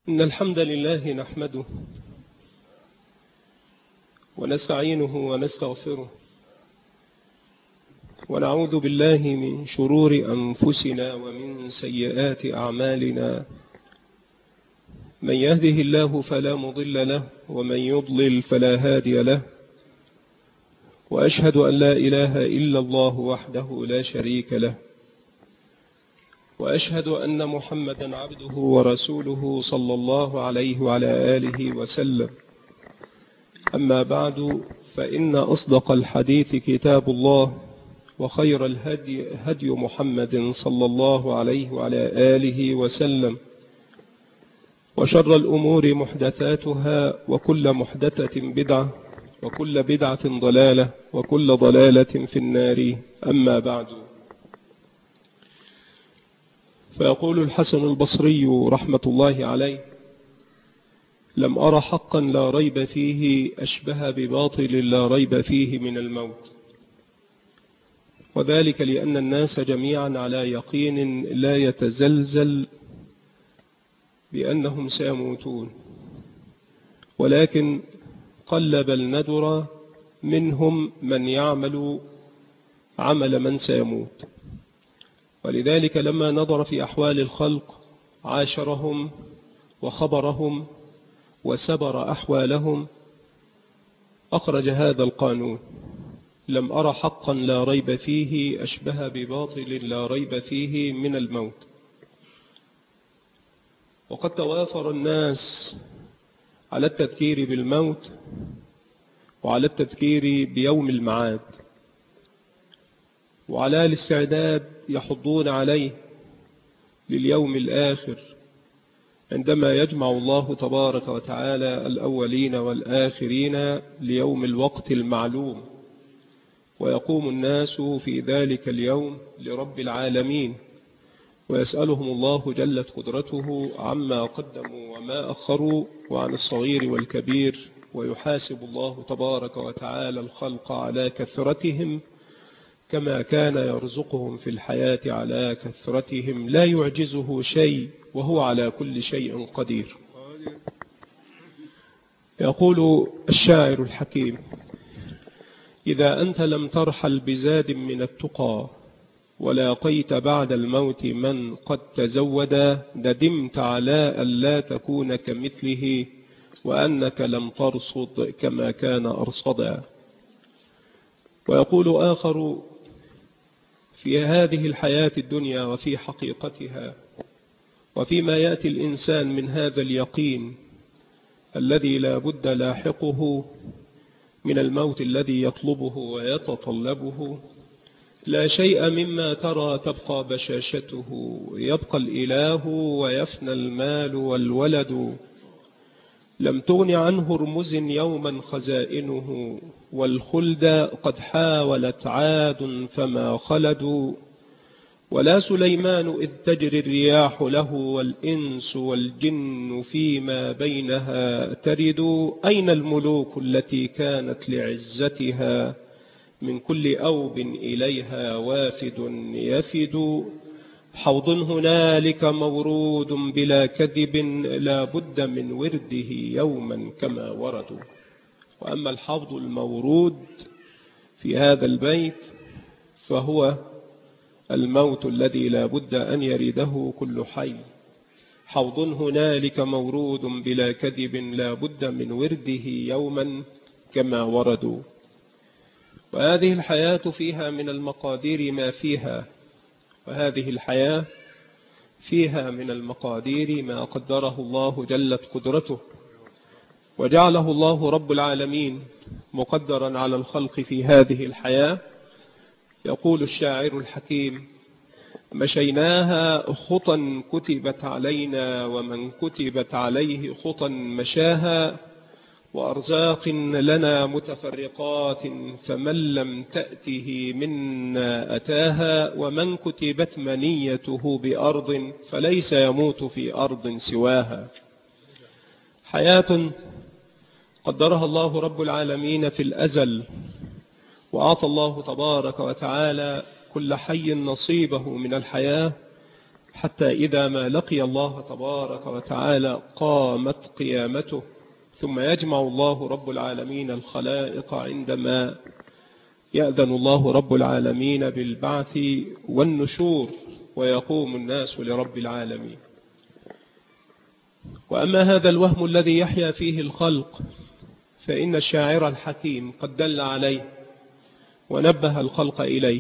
إن الحمد لله نحمده ونستعينه ونستغفره ونعوذ بالله من شرور أنفسنا ومن سيئات أعمالنا. من يهده الله فلا مضل له ومن يضلل فلا هادي له، وأشهد أن لا إله إلا الله وحده لا شريك له، وأشهد أن محمدا عبده ورسوله صلى الله عليه وعلى آله وسلم. أما بعد، فإن أصدق الحديث كتاب الله، وخير الهدي هدي محمد صلى الله عليه وعلى آله وسلم، وشر الأمور محدثاتها، وكل محدثة بدعة، وكل بدعة ضلالة، وكل ضلالة في النار. أما بعد، فيقول الحسن البصري رحمة الله عليه: لم أرى حقا لا ريب فيه أشبه بباطل لا ريب فيه من الموت. وذلك لأن الناس جميعا على يقين لا يتزلزل بأنهم سيموتون، ولكن قل بل ندر منهم من يعمل عمل من سيموت. ولذلك لما نظر في أحوال الخلق عاشرهم وخبرهم وسبر أحوالهم، أخرج هذا القانون: لم أرى حقا لا ريب فيه أشبه بباطل لا ريب فيه من الموت. وقد توافر الناس على التذكير بالموت وعلى التذكير بيوم المعاد، وعلى الاستعداد يحضون عليه لليوم الآخر، عندما يجمع الله تبارك وتعالى الأولين والآخرين ليوم الوقت المعلوم، ويقوم الناس في ذلك اليوم لرب العالمين، ويسألهم الله جلت قدرته عما قدموا وما أخروا، وعن الصغير والكبير، ويحاسب الله تبارك وتعالى الخلق على كثرتهم كما كان يرزقهم في الحياة على كثرتهم، لا يعجزه شيء وهو على كل شيء قدير. يقول الشاعر الحكيم: إذا أنت لم ترحل بزاد من التقى ولاقيت بعد الموت من قد تزودا، ندمت على ألا تكون كمثله وأنك لم ترصد كما كان أرصدا. ويقول آخر: في هذه الحياة الدنيا وفي حقيقتها وفيما يأتي الإنسان من هذا اليقين الذي لا بد لاحقه من الموت الذي يطلبه ويتطلبه، لا شيء مما ترى تبقى بشاشته، يبقى الإله ويفنى المال والولد. لم تغن عنه رمز يوما خزائنه، والخلد قد حاولت عاد فما خلدوا. ولا سليمان إذ تجري الرياح له، والإنس والجن فيما بينها ترد. أين الملوك التي كانت لعزتها، من كل أوب إليها وافد يفد. حوض هنالك مورود بلا كذب، لا بد من ورده يوما كما وردوا. وأما الحوض المورود في هذا البيت فهو الموت الذي لا بد أن يرده كل حي. حوض هنالك مورود بلا كذب، لا بد من ورده يوما كما وردوا. وهذه الحياة فيها من المقادير ما فيها، وهذه الحياة فيها من المقادير ما قدره الله جلت قدرته، وجعله الله رب العالمين مقدرا على الخلق في هذه الحياة. يقول الشاعر الحكيم: مشيناها خطا كتبت علينا، ومن كتبت عليه خطا مشاها. وأرزاق لنا متفرقات، فمن لم تأته منا أتاها. ومن كتبت منيته بأرض، فليس يموت في أرض سواها. حياة قدرها الله رب العالمين في الأزل، وأعطى الله تبارك وتعالى كل حي نصيبه من الحياة حتى إذا ما لقي الله تبارك وتعالى قامت قيامته، ثم يجمع الله رب العالمين الخلائق عندما يأذن الله رب العالمين بالبعث والنشور، ويقوم الناس لرب العالمين. وأما هذا الوهم الذي يحيا فيه الخلق فإن الشاعر الحكيم قد دل عليه ونبه الخلق إليه.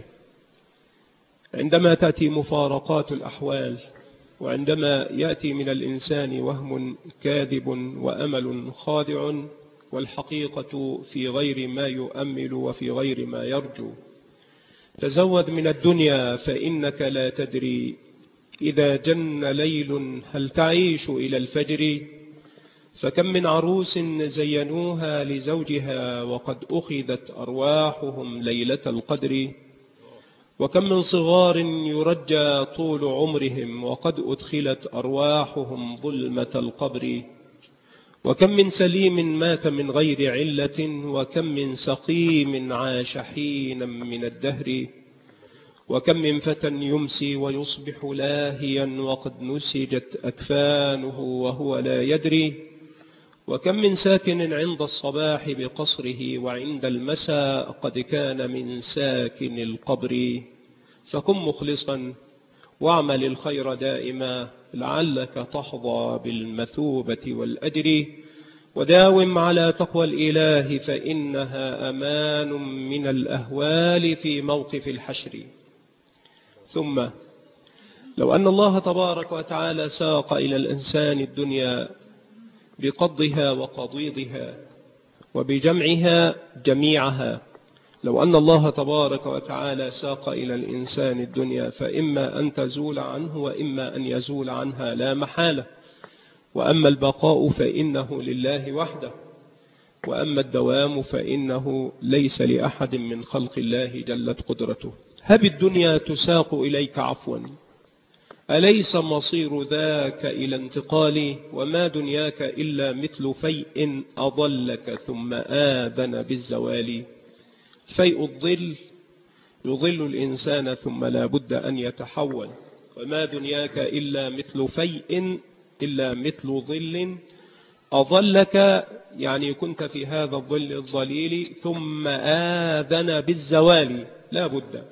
عندما تأتي مفارقات الأحوال، وعندما يأتي من الإنسان وهم كاذب وأمل خادع، والحقيقة في غير ما يؤمل وفي غير ما يرجو، تزود من الدنيا فإنك لا تدري إذا جن ليل هل تعيش إلى الفجر. فكم من عروس زينوها لزوجها وقد أخذت أرواحهم ليلة القدر، وكم من صغار يرجى طول عمرهم وقد أدخلت أرواحهم ظلمة القبر، وكم من سليم مات من غير علة، وكم من سقيم عاش حينا من الدهر، وكم من فتى يمسي ويصبح لاهيا وقد نسجت أكفانه وهو لا يدري، وكم من ساكن عند الصباح بقصره وعند المساء قد كان من ساكن القبر. فكن مخلصا واعمل الخير دائما لعلك تحظى بالمثوبة والأجر، وداوم على تقوى الإله فإنها أمان من الأهوال في موقف الحشر. ثم لو أن الله تبارك وتعالى ساق إلى الإنسان الدنيا بقضها وقضيضها وبجمعها جميعها، لو أن الله تبارك وتعالى ساق إلى الإنسان الدنيا فإما أن تزول عنه وإما أن يزول عنها لا محالة، وأما البقاء فإنه لله وحده، وأما الدوام فإنه ليس لأحد من خلق الله جلت قدرته. هب الدنيا تساق إليك عفوا، أليس مصير ذاك إلى انتقال، وما دنياك إلا مثل فيء أضلك ثم آذن بالزوال. فيء الظل يظل الإنسان ثم لا بد أن يتحول، وما دنياك إلا مثل فيء إلا مثل ظل أظلك، يعني كنت في هذا الظل الظليل ثم آذن بالزوال. لا بد،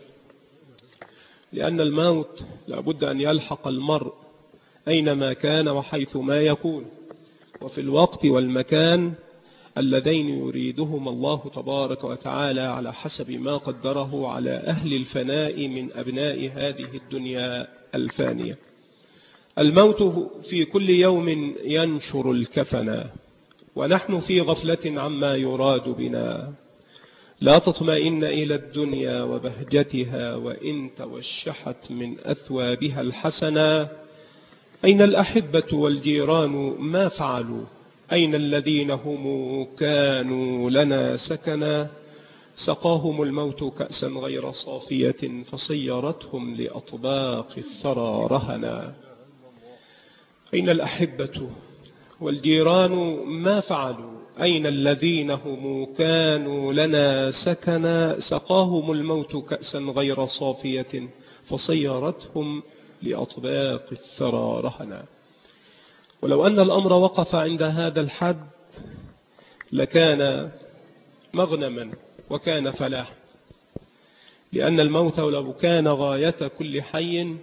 لأن الموت لا بد أن يلحق المرء أينما كان وحيث ما يكون، وفي الوقت والمكان اللذين يريدهما الله تبارك وتعالى على حسب ما قدره على أهل الفناء من أبناء هذه الدنيا الفانية. الموت في كل يوم ينشر الكفنا، ونحن في غفلة عما يراد بنا. لا تطمئن إلى الدنيا وبهجتها وإن توشحت من أثوابها الحسنة. أين الأحبة والجيران ما فعلوا، أين الذين هم كانوا لنا سكنا. سقاهم الموت كأسا غير صافية فصيرتهم لأطباق الثرى رهنا. أين الأحبة والجيران ما فعلوا، أين الذين هم كانوا لنا سكنا. سقاهم الموت كأسا غير صافية فصيرتهم لأطباق الثرى رهنا. ولو أن الأمر وقف عند هذا الحد لكان مغنما وكان فلاحا، لأن الموت لو كان غاية كل حي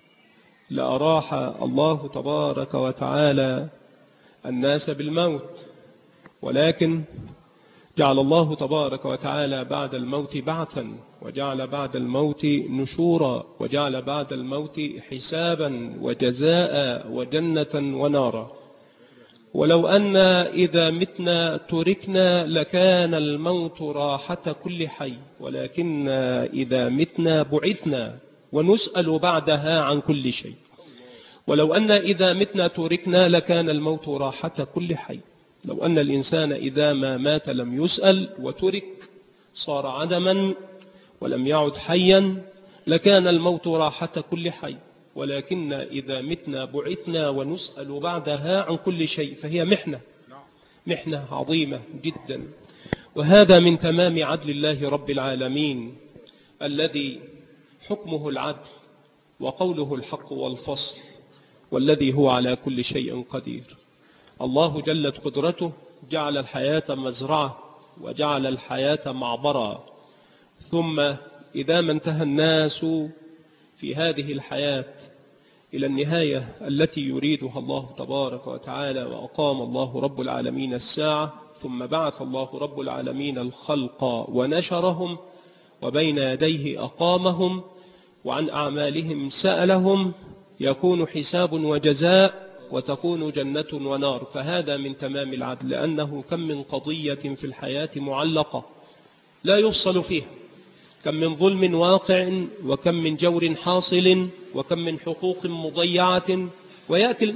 لأراح الله تبارك وتعالى الناس بالموت، ولكن جعل الله تبارك وتعالى بعد الموت بعثا، وجعل بعد الموت نشورا، وجعل بعد الموت حسابا وجزاء وجنة ونارا. ولو أن إذا متنا تركنا لكان الموت راحة كل حي، ولكن إذا متنا بعثنا ونسأل بعدها عن كل شيء. ولو أن إذا متنا تركنا لكان الموت راحة كل حي. لو أن الإنسان إذا ما مات لم يسأل وترك صار عدما ولم يعد حيا لكان الموت راحة كل حي، ولكن إذا متنا بعثنا ونسأل بعدها عن كل شيء، فهي محنة عظيمة جدا. وهذا من تمام عدل الله رب العالمين الذي حكمه العدل، وقوله الحق والفصل والذي هو على كل شيء قدير. الله جلت قدرته جعل الحياة مزرعة وجعل الحياة معبرا، ثم إذا ما انتهى الناس في هذه الحياة إلى النهاية التي يريدها الله تبارك وتعالى، وأقام الله رب العالمين الساعة، ثم بعث الله رب العالمين الخلق ونشرهم، وبين يديه أقامهم، وعن أعمالهم سألهم، يكون حساب وجزاء، وتكون جنة ونار. فهذا من تمام العدل، لأنه كم من قضية في الحياة معلقة لا يفصل فيها، كم من ظلم واقع، وكم من جور حاصل، وكم من حقوق مضيعة، ويأتي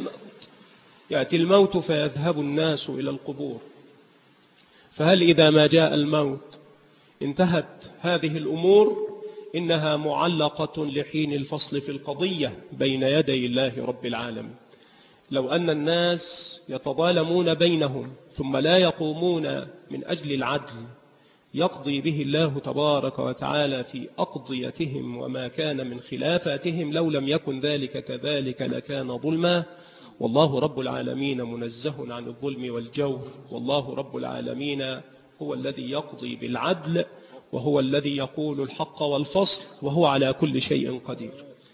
الموت فيذهب الناس إلى القبور. فهل إذا ما جاء الموت انتهت هذه الأمور؟ إنها معلقة لحين الفصل في القضية بين يدي الله رب العالمين. لو أن الناس يتظالمون بينهم ثم لا يقومون من أجل العدل يقضي به الله تبارك وتعالى في أقضيتهم وما كان من خلافاتهم، لو لم يكن ذلك كذلك لكان ظلما. والله رب العالمين منزه عن الظلم والجور، والله رب العالمين هو الذي يقضي بالعدل، وهو الذي يقول الحق والفصل، وهو على كل شيء قدير.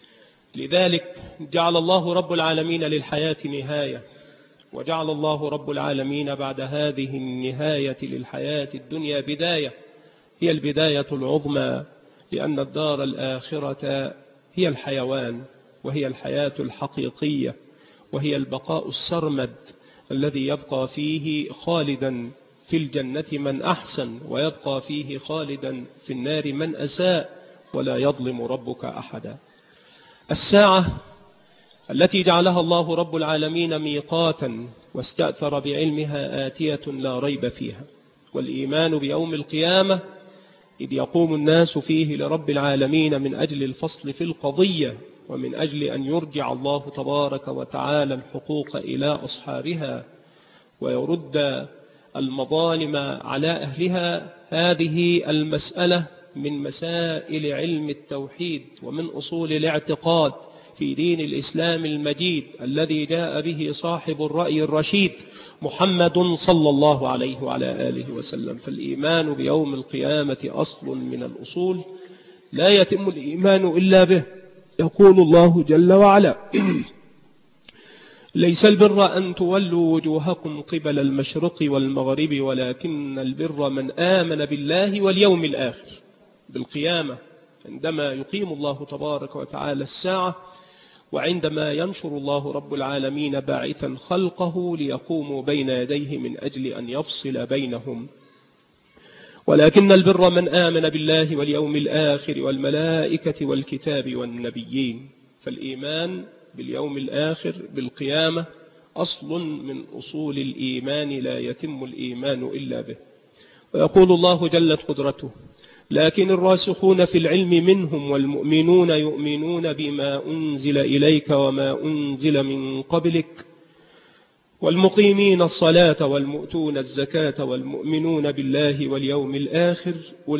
لذلك جعل الله رب العالمين للحياة نهاية، وجعل الله رب العالمين بعد هذه النهاية للحياة الدنيا بداية، هي البداية العظمى، لأن الدار الآخرة هي الحيوان، وهي الحياة الحقيقية، وهي البقاء السرمد الذي يبقى فيه خالدا في الجنة من أحسن، ويبقى فيه خالدا في النار من أساء، ولا يظلم ربك أحدا. الساعة التي جعلها الله رب العالمين ميقاتا واستأثر بعلمها آتية لا ريب فيها، والإيمان بيوم القيامة إذ يقوم الناس فيه لرب العالمين من أجل الفصل في القضية، ومن أجل أن يرجع الله تبارك وتعالى الحقوق إلى أصحابها ويرد المظالم على أهلها. هذه المسألة من مسائل علم التوحيد ومن أصول الاعتقاد في دين الإسلام المجيد الذي جاء به صاحب الرأي الرشيد محمد صلى الله عليه وعلى آله وسلم. فالإيمان بيوم القيامة أصل من الأصول لا يتم الإيمان إلا به. يقول الله جل وعلا: ليس البر أن تولوا وجوهكم قبل المشرق والمغرب ولكن البر من آمن بالله واليوم الآخر، بالقيامة عندما يقيم الله تبارك وتعالى الساعة، وعندما ينشر الله رب العالمين باعثا خلقه ليقوموا بين يديه من أجل أن يفصل بينهم. ولكن البر من آمن بالله واليوم الآخر والملائكة والكتاب والنبيين. فالإيمان باليوم الآخر بالقيامة أصل من أصول الإيمان لا يتم الإيمان إلا به. ويقول الله جلت قدرته: لكن الراسخون في العلم منهم والمؤمنون يؤمنون بما أنزل إليك وما أنزل من قبلك والمقيمين الصلاة والمؤتون الزكاة والمؤمنون بالله واليوم الآخر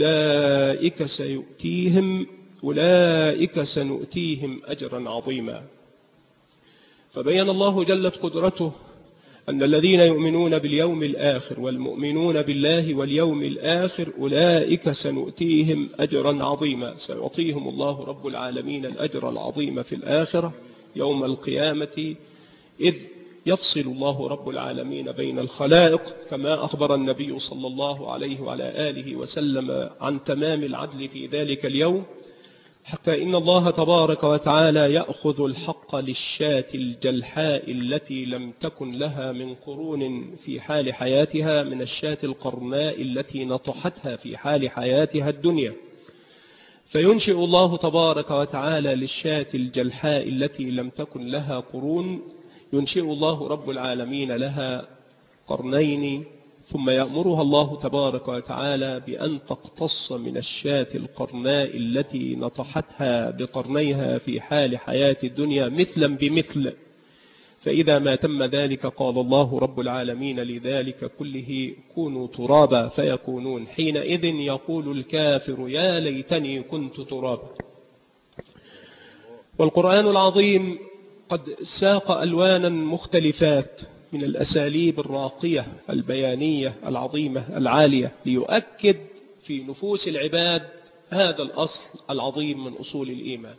أولئك سنؤتيهم أجرا عظيما. فبين الله جلت قدرته أن الذين يؤمنون باليوم الآخر والمؤمنون بالله واليوم الآخر أولئك سنؤتيهم أجرا عظيما، سيعطيهم الله رب العالمين الأجر العظيم في الآخرة يوم القيامة، إذ يفصل الله رب العالمين بين الخلائق، كما أخبر النبي صلى الله عليه وعلى آله وسلم عن تمام العدل في ذلك اليوم، حتى إن الله تبارك وتعالى يأخذ الحق للشاة الجلحاء التي لم تكن لها من قرون في حال حياتها من الشاة القرناء التي نطحتها في حال حياتها الدنيا، فينشئ الله تبارك وتعالى للشاة الجلحاء التي لم تكن لها قرون، ينشئ الله رب العالمين لها قرنين، ثم يأمرها الله تبارك وتعالى بأن تقتص من الشاة القرناء التي نطحتها بقرنيها في حال حياة الدنيا مثلا بمثل. فإذا ما تم ذلك قال الله رب العالمين لذلك كله: كونوا ترابا فيكونون. حينئذ يقول الكافر: يا ليتني كنت ترابا. والقرآن العظيم قد ساق ألوانا مختلفات من الأساليب الراقية البيانية العظيمة العالية ليؤكد في نفوس العباد هذا الأصل العظيم من أصول الإيمان.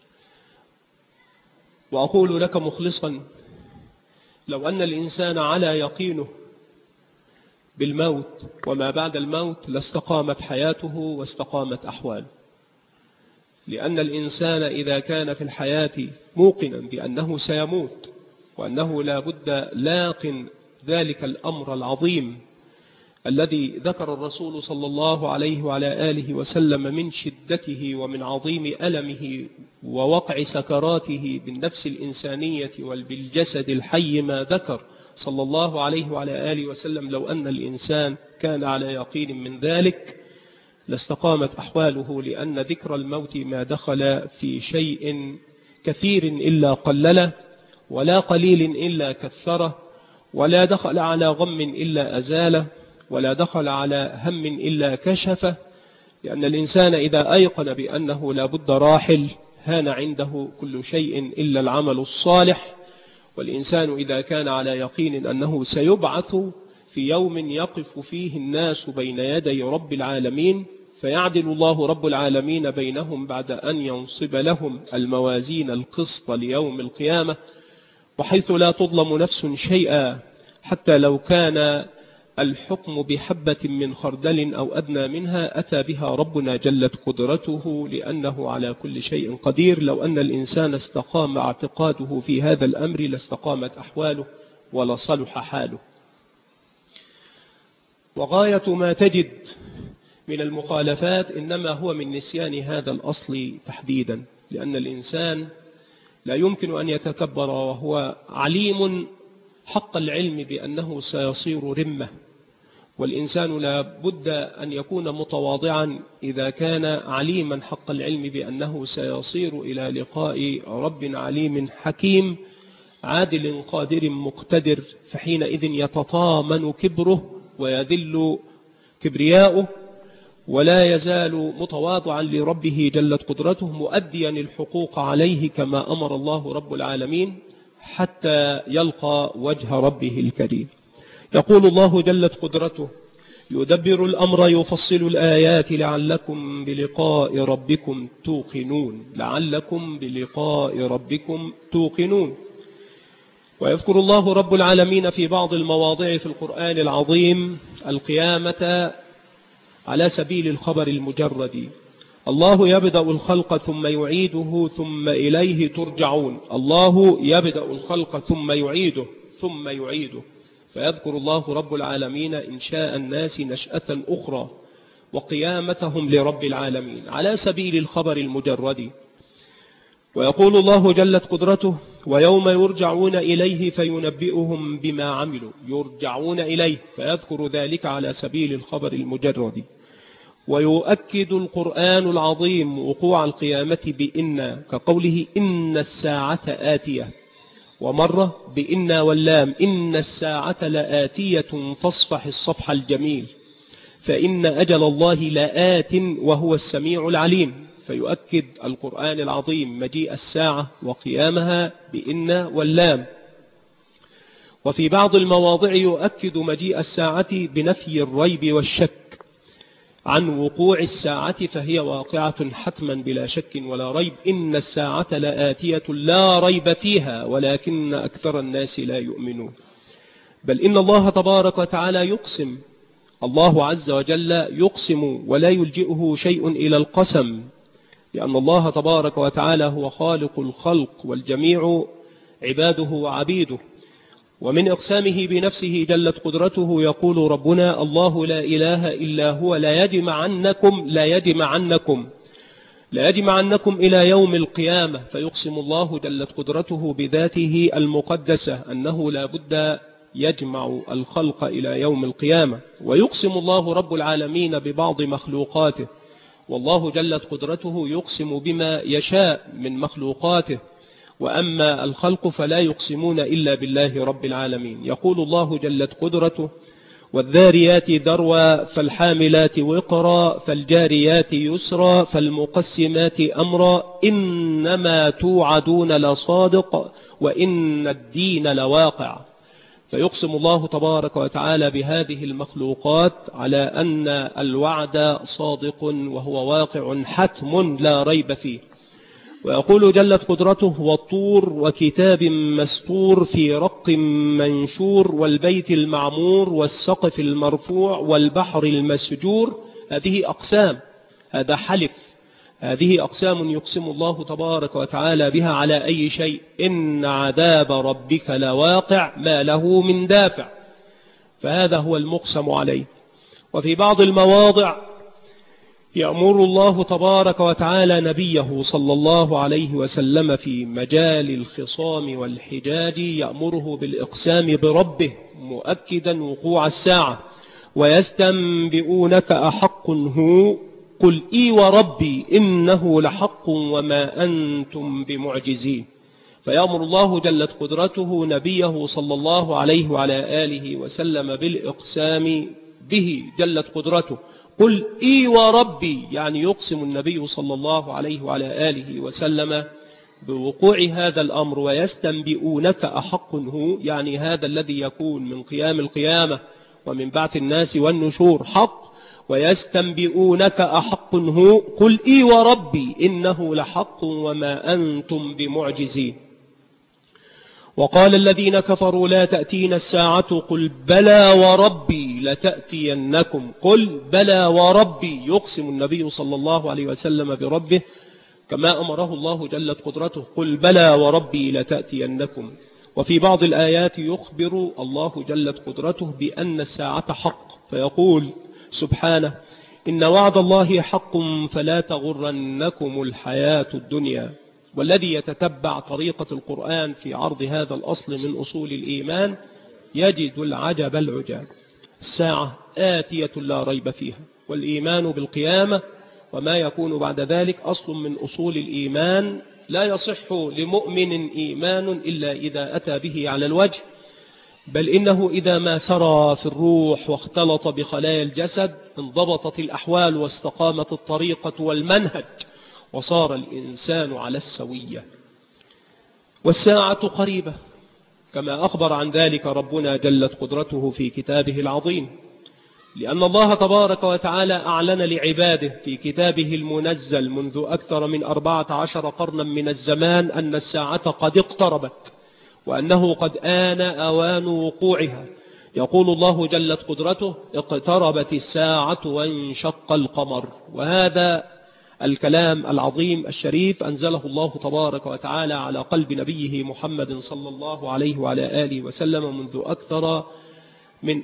وأقول لك مخلصا: لو أن الإنسان على يقينه بالموت وما بعد الموت لاستقامت حياته واستقامت أحواله، لأن الإنسان إذا كان في الحياة موقنا بأنه سيموت وأنه لا بد لاق ذلك الأمر العظيم الذي ذكر الرسول صلى الله عليه وعلى آله وسلم من شدته ومن عظيم ألمه ووقع سكراته بالنفس الإنسانية وبالجسد الحي ما ذكر صلى الله عليه وعلى آله وسلم، لو أن الإنسان كان على يقين من ذلك لاستقامت أحواله، لأن ذكر الموت ما دخل في شيء كثير إلا قلله، ولا قليل إلا كثره، ولا دخل على غم إلا أزاله، ولا دخل على هم إلا كشفه، لأن الإنسان إذا أيقن بأنه لا بد راحل هان عنده كل شيء إلا العمل الصالح. والإنسان إذا كان على يقين أنه سيبعث في يوم يقف فيه الناس بين يدي رب العالمين فيعدل الله رب العالمين بينهم بعد أن ينصب لهم الموازين القسط ليوم القيامة، وحيث لا تظلم نفس شيئا حتى لو كان الحكم بحبة من خردل أو أدنى منها أتى بها ربنا جلت قدرته، لأنه على كل شيء قدير. لو أن الإنسان استقام اعتقاده في هذا الأمر لاستقامت أحواله ولصلح حاله. وغاية ما تجد من المخالفات إنما هو من نسيان هذا الأصل تحديدا، لأن الإنسان لا يمكن أن يتكبر وهو عليم حق العلم بأنه سيصير رمة، والإنسان لا بد أن يكون متواضعا إذا كان عليما حق العلم بأنه سيصير إلى لقاء رب عليم حكيم عادل قادر مقتدر، فحينئذ يتطامن كبره ويذل كبرياؤه، ولا يزال متواضعا لربه جلت قدرته مؤديا الحقوق عليه كما أمر الله رب العالمين حتى يلقى وجه ربه الكريم. يقول الله جلت قدرته: يدبر الأمر يفصل الآيات لعلكم بلقاء ربكم توقنون، لعلكم بلقاء ربكم توقنون. ويذكر الله رب العالمين في بعض المواضع في القرآن العظيم القيامة على سبيل الخبر المجرد: الله يبدأ الخلق ثم يعيده ثم إليه ترجعون. الله يبدأ الخلق ثم يعيده ثم يعيده، فيذكر الله رب العالمين إنشاء الناس نشأة أخرى وقيامتهم لرب العالمين على سبيل الخبر المجرد. ويقول الله جلت قدرته: ويوم يرجعون إليه فينبئهم بما عملوا. يرجعون إليه، فيذكر ذلك على سبيل الخبر المجرد. ويؤكد القرآن العظيم وقوع القيامة بإن، كقوله: إن الساعة آتية، ومرة بإن واللام: إن الساعة لآتية فاصفح الصفح الجميل، فإن أجل الله لآت وهو السميع العليم. فيؤكد القرآن العظيم مجيء الساعة وقيامها بإن واللام. وفي بعض المواضع يؤكد مجيء الساعة بنفي الريب والشك عن وقوع الساعة، فهي واقعة حتما بلا شك ولا ريب. إن الساعة لآتية لا ريب فيها ولكن أكثر الناس لا يؤمنون. بل إن الله تبارك وتعالى يقسم، الله عز وجل يقسم ولا يلجئه شيء إلى القسم، لأن الله تبارك وتعالى هو خالق الخلق والجميع عباده وعبيده. ومن إقسامه بنفسه جلت قدرته يقول ربنا: الله لا إله إلا هو لا يجمعنكم إلى يوم القيامة. فيقسم الله جلت قدرته بذاته المقدسة أنه لا بد يجمع الخلق إلى يوم القيامة. ويقسم الله رب العالمين ببعض مخلوقاته، والله جلت قدرته يقسم بما يشاء من مخلوقاته، وأما الخلق فلا يقسمون إلا بالله رب العالمين. يقول الله جلت قدرته: والذاريات ذروا فالحاملات وقرا فالجاريات يسرا فالمقسمات أمرا إنما توعدون لصادق وإن الدين لواقع. فيقسم الله تبارك وتعالى بهذه المخلوقات على أن الوعد صادق وهو واقع حتم لا ريب فيه. ويقول جلت قدرته: والطور وكتاب مسطور في رق منشور والبيت المعمور والسقف المرفوع والبحر المسجور. هذه أقسام، هذا حلف، هذه أقسام يقسم الله تبارك وتعالى بها على أي شيء. إن عذاب ربك لواقع ما له من دافع. فهذا هو المقسم عليه. وفي بعض المواضع يأمر الله تبارك وتعالى نبيه صلى الله عليه وسلم في مجال الخصام والحجاج، يأمره بالإقسام بربه مؤكدا وقوع الساعة: ويستنبئونك أحق هو قل إي وربي إنه لحق وما أنتم بمعجزين. فيأمر الله جلت قدرته نبيه صلى الله عليه وعلى آله وسلم بالإقسام به جلت قدرته. قل إي وربي، يعني يقسم النبي صلى الله عليه وعلى آله وسلم بوقوع هذا الأمر. ويستنبئونك أحق هو، يعني هذا الذي يكون من قيام القيامة ومن بعث الناس والنشور حق. ويستنبئونك أحق هو قل إي وربي إنه لحق وما أنتم بمعجزين. وقال الذين كفروا: لا تأتينا الساعة قل بلى وربي لتأتينكم. قل بلى وربي، يقسم النبي صلى الله عليه وسلم بربه كما أمره الله جلت قدرته: قل بلى وربي لتأتينكم. وفي بعض الآيات يخبر الله جلت قدرته بأن الساعة حق، فيقول سبحانه: إن وعد الله حق فلا تغرنكم الحياة الدنيا. والذي يتتبع طريقة القرآن في عرض هذا الأصل من أصول الإيمان يجد العجب العجاب. الساعة آتية لا ريب فيها، والإيمان بالقيامة وما يكون بعد ذلك أصل من أصول الإيمان لا يصح لمؤمن إيمان إلا إذا أتى به على الوجه، بل إنه إذا ما سرى في الروح واختلط بخلايا الجسد انضبطت الأحوال واستقامت الطريقة والمنهج وصار الإنسان على السوية. والساعة قريبة كما أخبر عن ذلك ربنا جلت قدرته في كتابه العظيم، لأن الله تبارك وتعالى أعلن لعباده في كتابه المنزل منذ أكثر من 14 قرنا من الزمان أن الساعة قد اقتربت، وأنه قد آن أوان وقوعها. يقول الله جلت قدرته: اقتربت الساعة وانشق القمر. وهذا الكلام العظيم الشريف أنزله الله تبارك وتعالى على قلب نبيه محمد صلى الله عليه وعلى آله وسلم منذ أكثر من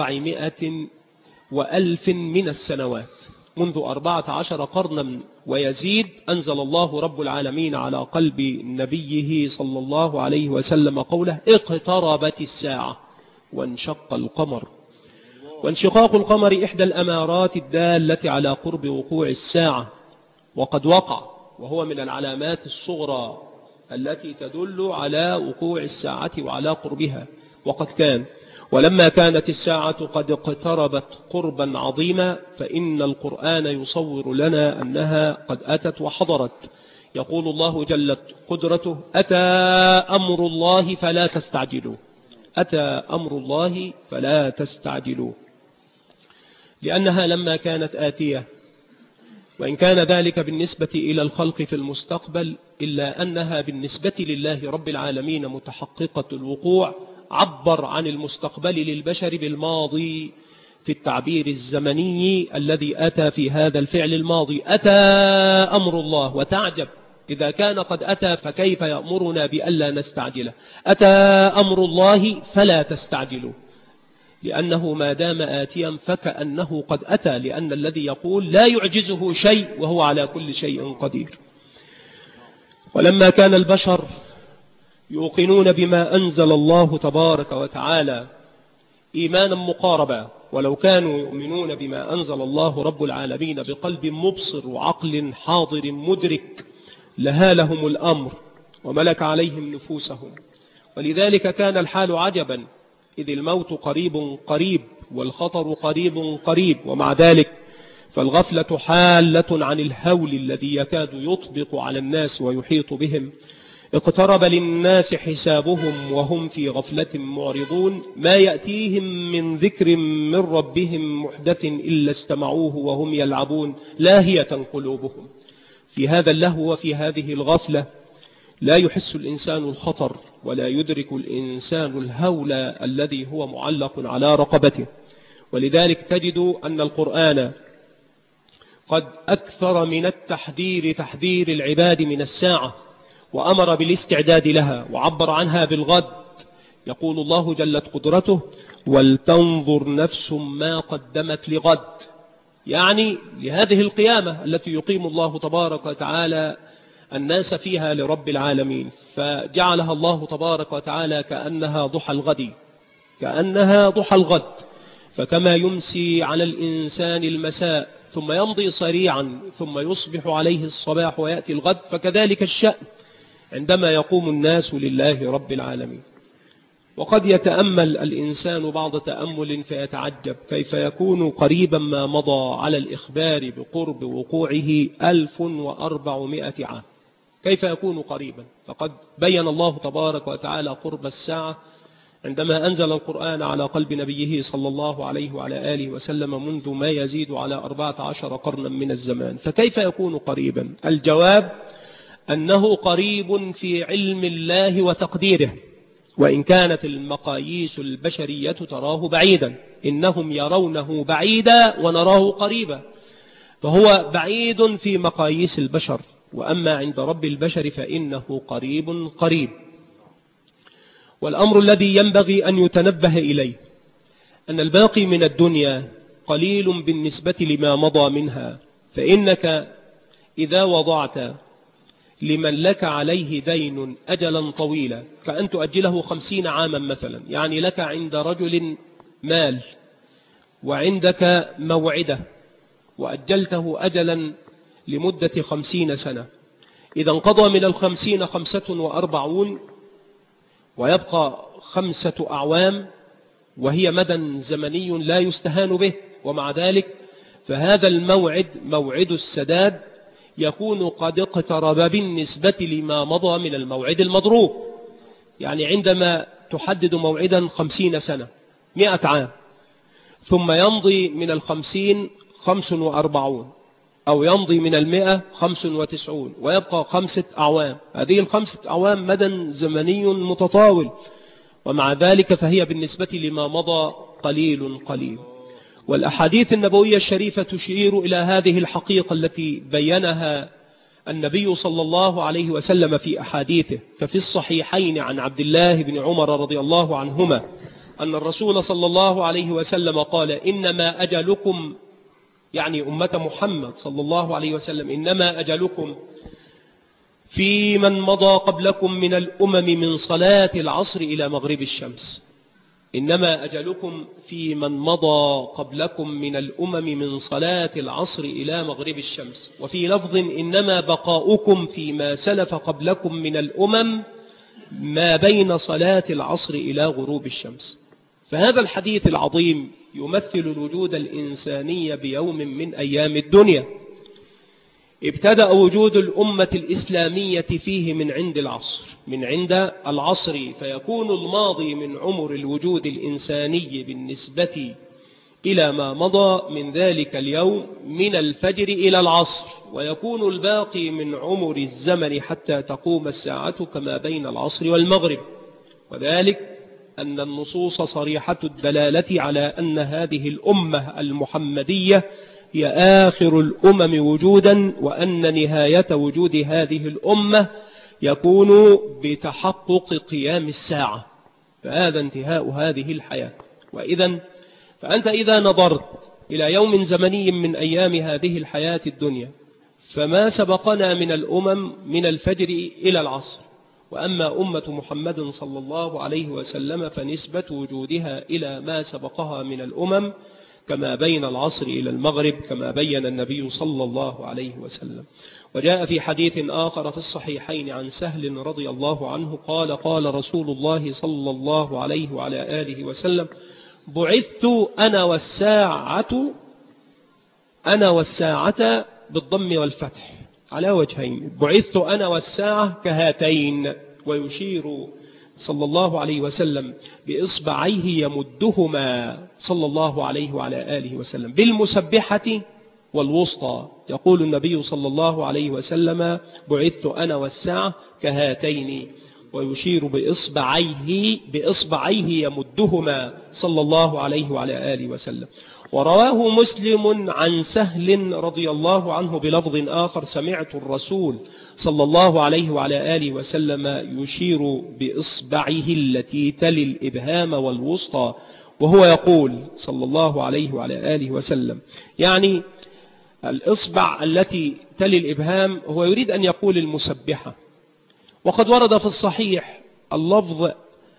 400,000 من السنوات، منذ 14 قرنا ويزيد. أنزل الله رب العالمين على قلب نبيه صلى الله عليه وسلم قوله: اقتربت الساعة وانشق القمر. وانشقاق القمر إحدى الأمارات الدالة على قرب وقوع الساعة، وقد وقع، وهو من العلامات الصغرى التي تدل على وقوع الساعة وعلى قربها. وقد كان، ولما كانت الساعة قد اقتربت قربا عظيما فإن القرآن يصور لنا أنها قد أتت وحضرت. يقول الله جلت قدرته: أتى أمر الله فلا تستعجلوا. أتى أمر الله فلا تستعجلوا، لأنها لما كانت آتية، وإن كان ذلك بالنسبة إلى الخلق في المستقبل، إلا أنها بالنسبة لله رب العالمين متحققة الوقوع. عبر عن المستقبل للبشر بالماضي في التعبير الزمني الذي أتى في هذا الفعل الماضي: أتى أمر الله. وتعجب إذا كان قد أتى فكيف يأمرنا بألا نستعجله؟ أتى أمر الله فلا تستعجلوا، لأنه ما دام آتيا فكأنه قد أتى، لأن الذي يقول لا يعجزه شيء وهو على كل شيء قدير. ولما كان البشر يوقنون بما أنزل الله تبارك وتعالى إيمانا مقاربا، ولو كانوا يؤمنون بما أنزل الله رب العالمين بقلب مبصر وعقل حاضر مدرك لهالهم الأمر وملك عليهم نفوسهم. ولذلك كان الحال عجبا إذ الموت قريب قريب والخطر قريب قريب، ومع ذلك فالغفلة حالة عن الهول الذي يكاد يطبق على الناس ويحيط بهم. اقترب للناس حسابهم وهم في غفلة معرضون، ما يأتيهم من ذكر من ربهم محدث إلا استمعوه وهم يلعبون لاهية قلوبهم. في هذا اللهو وفي هذه الغفلة لا يحس الإنسان الخطر ولا يدرك الإنسان الهول الذي هو معلق على رقبته. ولذلك تجد أن القرآن قد أكثر من التحذير تحذير العباد من الساعة، وأمر بالاستعداد لها وعبر عنها بالغد. يقول الله جلت قدرته: ولتنظر نفس ما قدمت لغد، يعني لهذه القيامة التي يقيم الله تبارك وتعالى الناس فيها لرب العالمين، فجعلها الله تبارك وتعالى كأنها ضحى الغد، كأنها ضحى الغد. فكما يمسي على الإنسان المساء ثم يمضي سريعا ثم يصبح عليه الصباح ويأتي الغد، فكذلك الشأن عندما يقوم الناس لله رب العالمين. وقد يتأمل الإنسان بعض تأمل فيتعجب كيف يكون قريبا ما مضى على الإخبار بقرب وقوعه 1400 عام. كيف يكون قريبا؟ فقد بين الله تبارك وتعالى قرب الساعة عندما أنزل القرآن على قلب نبيه صلى الله عليه وعلى آله وسلم منذ ما يزيد على 14 قرنا من الزمان. فكيف يكون قريبا؟ الجواب أنه قريب في علم الله وتقديره، وإن كانت المقاييس البشرية تراه بعيدا. إنهم يرونه بعيدا ونراه قريبا، فهو بعيد في مقاييس البشر، وأما عند رب البشر فإنه قريب قريب. والأمر الذي ينبغي أن يتنبه إليه أن الباقي من الدنيا قليل بالنسبة لما مضى منها. فإنك إذا وضعت لمن لك عليه دين أجلا طويلا، كأن تؤجله 50 عاما مثلا، يعني لك عند رجل مال وعندك موعدة وأجلته أجلا لمدة 50 سنة، إذا انقضى من 50 45 ويبقى 5 أعوام، وهي مدى زمني لا يستهان به. ومع ذلك فهذا الموعد موعد السداد يكون قد اقترب بالنسبة لما مضى من الموعد المضروب. يعني عندما تحدد موعدا 50 سنة 100 عام، ثم يمضي من 50 45، أو يمضي من 100 95 ويبقى 5 أعوام، هذه 5 أعوام مدى زمني متطاول، ومع ذلك فهي بالنسبة لما مضى قليل قليل. والأحاديث النبوية الشريفة تشير إلى هذه الحقيقة التي بينها النبي صلى الله عليه وسلم في أحاديثه. ففي الصحيحين عن عبد الله بن عمر رضي الله عنهما أن الرسول صلى الله عليه وسلم قال: إنما أجلكم، يعني أمة محمد صلى الله عليه وسلم، إنما أجلكم في من مضى قبلكم من الأمم من صلاة العصر إلى مغرب الشمس. إنما أجلكم في من مضى قبلكم من الأمم من صلاة العصر إلى مغرب الشمس. وفي لفظ: إنما بقاؤكم فيما سلف قبلكم من الأمم ما بين صلاة العصر إلى غروب الشمس. فهذا الحديث العظيم يمثل الوجود الإنساني بيوم من أيام الدنيا ابتدأ وجود الأمة الإسلامية فيه من عند العصر، فيكون الماضي من عمر الوجود الإنساني بالنسبة إلى ما مضى من ذلك اليوم من الفجر إلى العصر، ويكون الباقي من عمر الزمن حتى تقوم الساعة كما بين العصر والمغرب. وذلك أن النصوص صريحة الدلالة على أن هذه الأمة المحمدية هي آخر الأمم وجودا، وأن نهاية وجود هذه الأمة يكون بتحقق قيام الساعة، فهذا انتهاء هذه الحياة. فأنت إذا نظرت إلى يوم زمني من أيام هذه الحياة الدنيا، فما سبقنا من الأمم من الفجر إلى العصر. وأما أمة محمد صلى الله عليه وسلم فنسبة وجودها إلى ما سبقها من الأمم كما بين العصر إلى المغرب كما بين النبي صلى الله عليه وسلم. وجاء في حديث آخر في الصحيحين عن سهل رضي الله عنه قال قال رسول الله صلى الله عليه وعلى آله وسلم: بعثت أنا والساعة بالضم والفتح على وجهين، بعثت أنا والساعة كهاتين، ويشير صلى الله عليه وسلم بإصبعيه يمدهما صلى الله عليه وعلى آله وسلم بالمسبحة والوسطى. يقول النبي صلى الله عليه وسلم: بعثت أنا والساعة كهاتين، ويشير بإصبعيه يمدهما صلى الله عليه وعلى آله وسلم. ورواه مسلم عن سهل رضي الله عنه بلفظ آخر: سمعت الرسول صلى الله عليه وعلى آله وسلم يشير بإصبعه التي تلي الإبهام والوسطى وهو يقول صلى الله عليه وعلى آله وسلم، يعني الإصبع التي تلي الإبهام هو يريد أن يقول المسبحة. وقد ورد في الصحيح اللفظ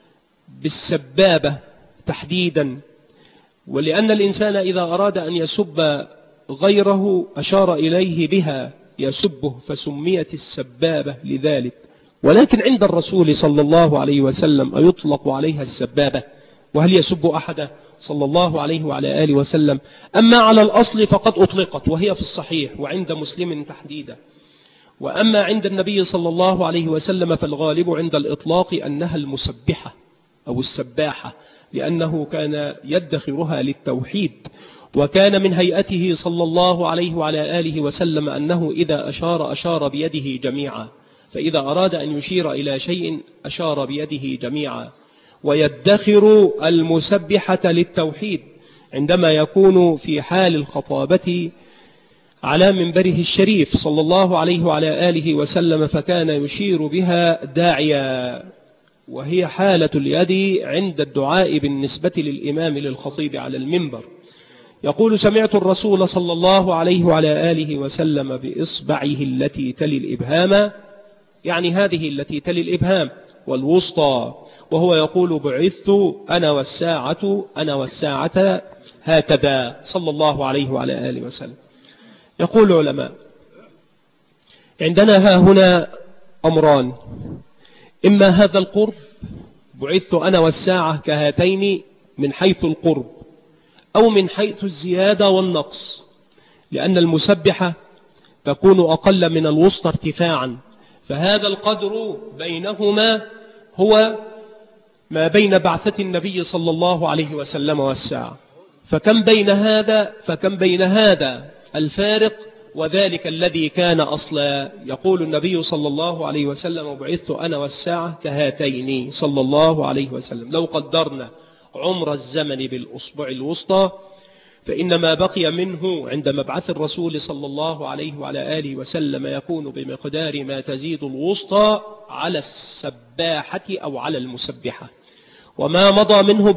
بالسبابة تحديدا، ولأن الإنسان إذا أراد أن يسب غيره أشار إليه بها يسبه، فسميت السبابة لذلك. ولكن عند الرسول صلى الله عليه وسلم أيطلق عليها السبابة؟ وهل يسب أحدا صلى الله عليه وعلى آله وسلم؟ أما على الأصل فقد أطلقت وهي في الصحيح وعند مسلم تحديدا. وأما عند النبي صلى الله عليه وسلم فالغالب عند الإطلاق أنها المسبحة أو السباحة، لأنه كان يدخرها للتوحيد. وكان من هيئته صلى الله عليه وعلى آله وسلم أنه إذا أشار بيده جميعا، فإذا أراد أن يشير إلى شيء أشار بيده جميعا. ويدخر المسبحة للتوحيد عندما يكون في حال الخطابة على منبره الشريف صلى الله عليه وعلى آله وسلم، فكان يشير بها داعيا، وهي حالة اليد عند الدعاء بالنسبة للإمام للخطيب على المنبر. يقول: سمعت الرسول صلى الله عليه وعلى آله وسلم بإصبعه التي تلي الإبهام، يعني هذه التي تلي الإبهام والوسطى، وهو يقول: بعثت أنا والساعة هكذا صلى الله عليه وعلى آله وسلم. يقول العلماء: عندنا هنا أمران: إما هذا القرب، بعثت أنا والساعة كهاتين من حيث القرب، أو من حيث الزيادة والنقص، لأن المسبحة تكون أقل من الوسطى ارتفاعا، فهذا القدر بينهما هو ما بين بعثة النبي صلى الله عليه وسلم والساعة، فكم بين هذا الفارق، وذلك الذي كان أصلا. يقول النبي صلى الله عليه وسلم: بعثت أنا والساعة كهاتين صلى الله عليه وسلم. لو قدرنا عمر الزمن بالأصبع الوسطى فإن ما بقي منه عند مبعث الرسول صلى الله عليه وعلى آله وسلم يكون بمقدار ما تزيد الوسطى على السباحة أو على المسبحة، وما مضى منه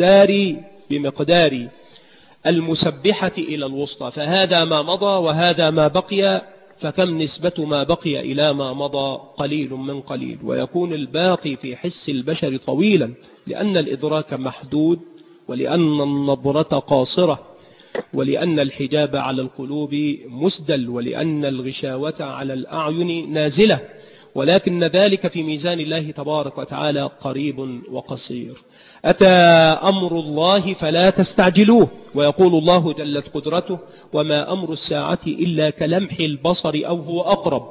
بمقدار المسبحة إلى الوسطى، فهذا ما مضى وهذا ما بقي، فكم نسبة ما بقي إلى ما مضى؟ قليل من قليل، ويكون الباقي في حس البشر طويلا، لأن الإدراك محدود، ولأن النظرة قاصرة، ولأن الحجاب على القلوب مسدل، ولأن الغشاوة على الأعين نازلة، ولكن ذلك في ميزان الله تبارك وتعالى قريب وقصير. أتى أمر الله فلا تستعجلوه، ويقول الله جلت قدرته: وما أمر الساعة إلا كلمح البصر أو هو أقرب.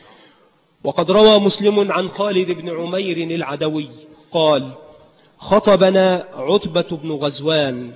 وقد روى مسلم عن خالد بن عمير العدوي قال: خطبنا عتبة بن غزوان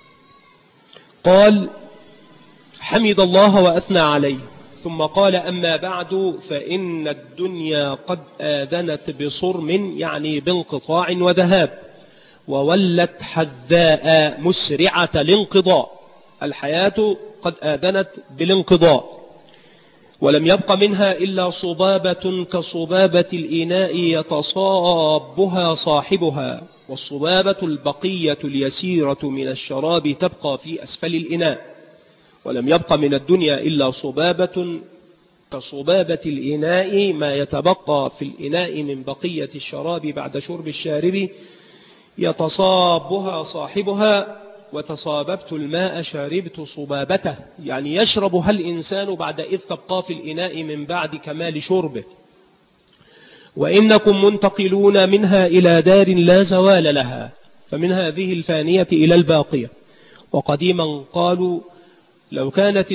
قال: حمد الله وأثنى عليه، ثم قال: أما بعد فإن الدنيا قد آذنت بصرم، يعني بانقطاع وذهاب، وولت حذاء مسرعة الانقضاء. الحياة قد آذنت بالانقضاء، ولم يبق منها إلا صبابة كصبابة الإناء يتصابها صاحبها، والصبابة البقية اليسيرة من الشراب تبقى في أسفل الإناء. ولم يبق من الدنيا إلا صبابة كصبابة الإناء، ما يتبقى في الإناء من بقية الشراب بعد شرب الشارب، يتصابها صاحبها وتصاببت الماء شربت صبابته، يعني يشربها الإنسان بعد إذ تبقى في الإناء من بعد كمال شربه. وإنكم منتقلون منها إلى دار لا زوال لها، فمن هذه الفانية إلى الباقية. وقديما قالوا لو كانت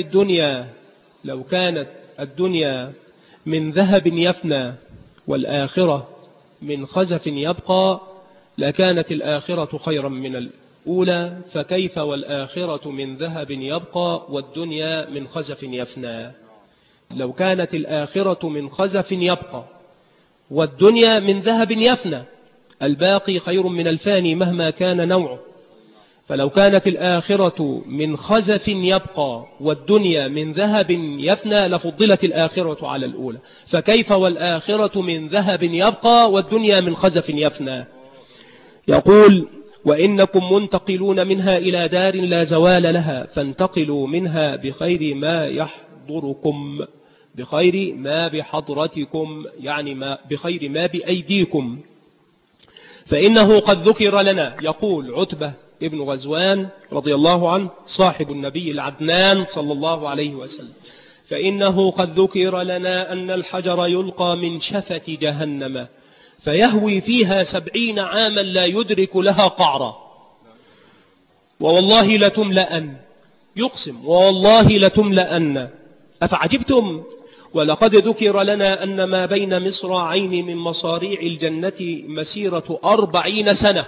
الدنيا من ذهب يفنى والآخرة من خزف يبقى لكانت الآخرة خيرا من الأولى، فكيف والآخرة من ذهب يبقى والدنيا من خزف يفنى؟ لو كانت الآخرة من خزف يبقى والدنيا من ذهب يفنى، الباقي خير من الفاني مهما كان نوعه. فلو كانت الآخرة من خزف يبقى والدنيا من ذهب يفنى لفضلت الآخرة على الأولى، فكيف والآخرة من ذهب يبقى والدنيا من خزف يفنى؟ يقول وإنكم منتقلون منها إلى دار لا زوال لها، فانتقلوا منها بخير ما يحضركم، بخير ما بحضرتكم، يعني بخير ما بأيديكم، فإنه قد ذكر لنا. يقول عتبة ابن غزوان رضي الله عنه صاحب النبي العدنان صلى الله عليه وسلم، فإنه قد ذكر لنا أن الحجر يلقى من شفة جهنم فيهوي فيها 70 عاما لا يدرك لها قعرا، ووالله لتملأن، يقسم والله لتملأن، أفعجبتم؟ ولقد ذكر لنا أن ما بين مصراعين من مصاريع الجنة مسيرة 40 سنة،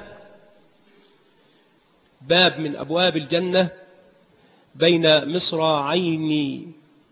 باب من أبواب الجنة بين مصراعين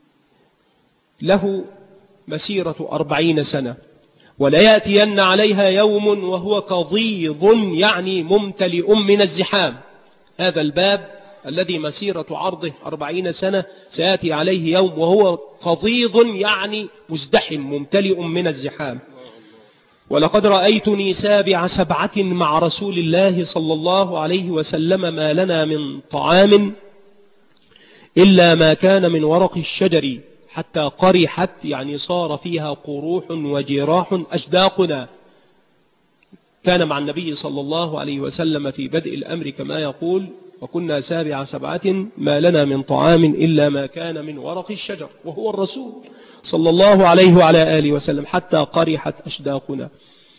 له مسيرة 40 سنة، ولا يأتين عليها يوم وهو كضيض، يعني ممتلئ من الزحام. هذا الباب الذي مسيرة عرضه 40 سنة سيأتي عليه يوم وهو قضيض، يعني مزدحم ممتلئ من الزحام. ولقد رأيتني سابع 7 مع رسول الله صلى الله عليه وسلم ما لنا من طعام إلا ما كان من ورق الشجر حتى قرحت، يعني صار فيها قروح وجراح أشداقنا. كان مع النبي صلى الله عليه وسلم في بدء الأمر كما يقول وكنا سابع 7 ما لنا من طعام إلا ما كان من ورق الشجر، وهو الرسول صلى الله عليه وعلى آله وسلم، حتى قرحت أشداقنا.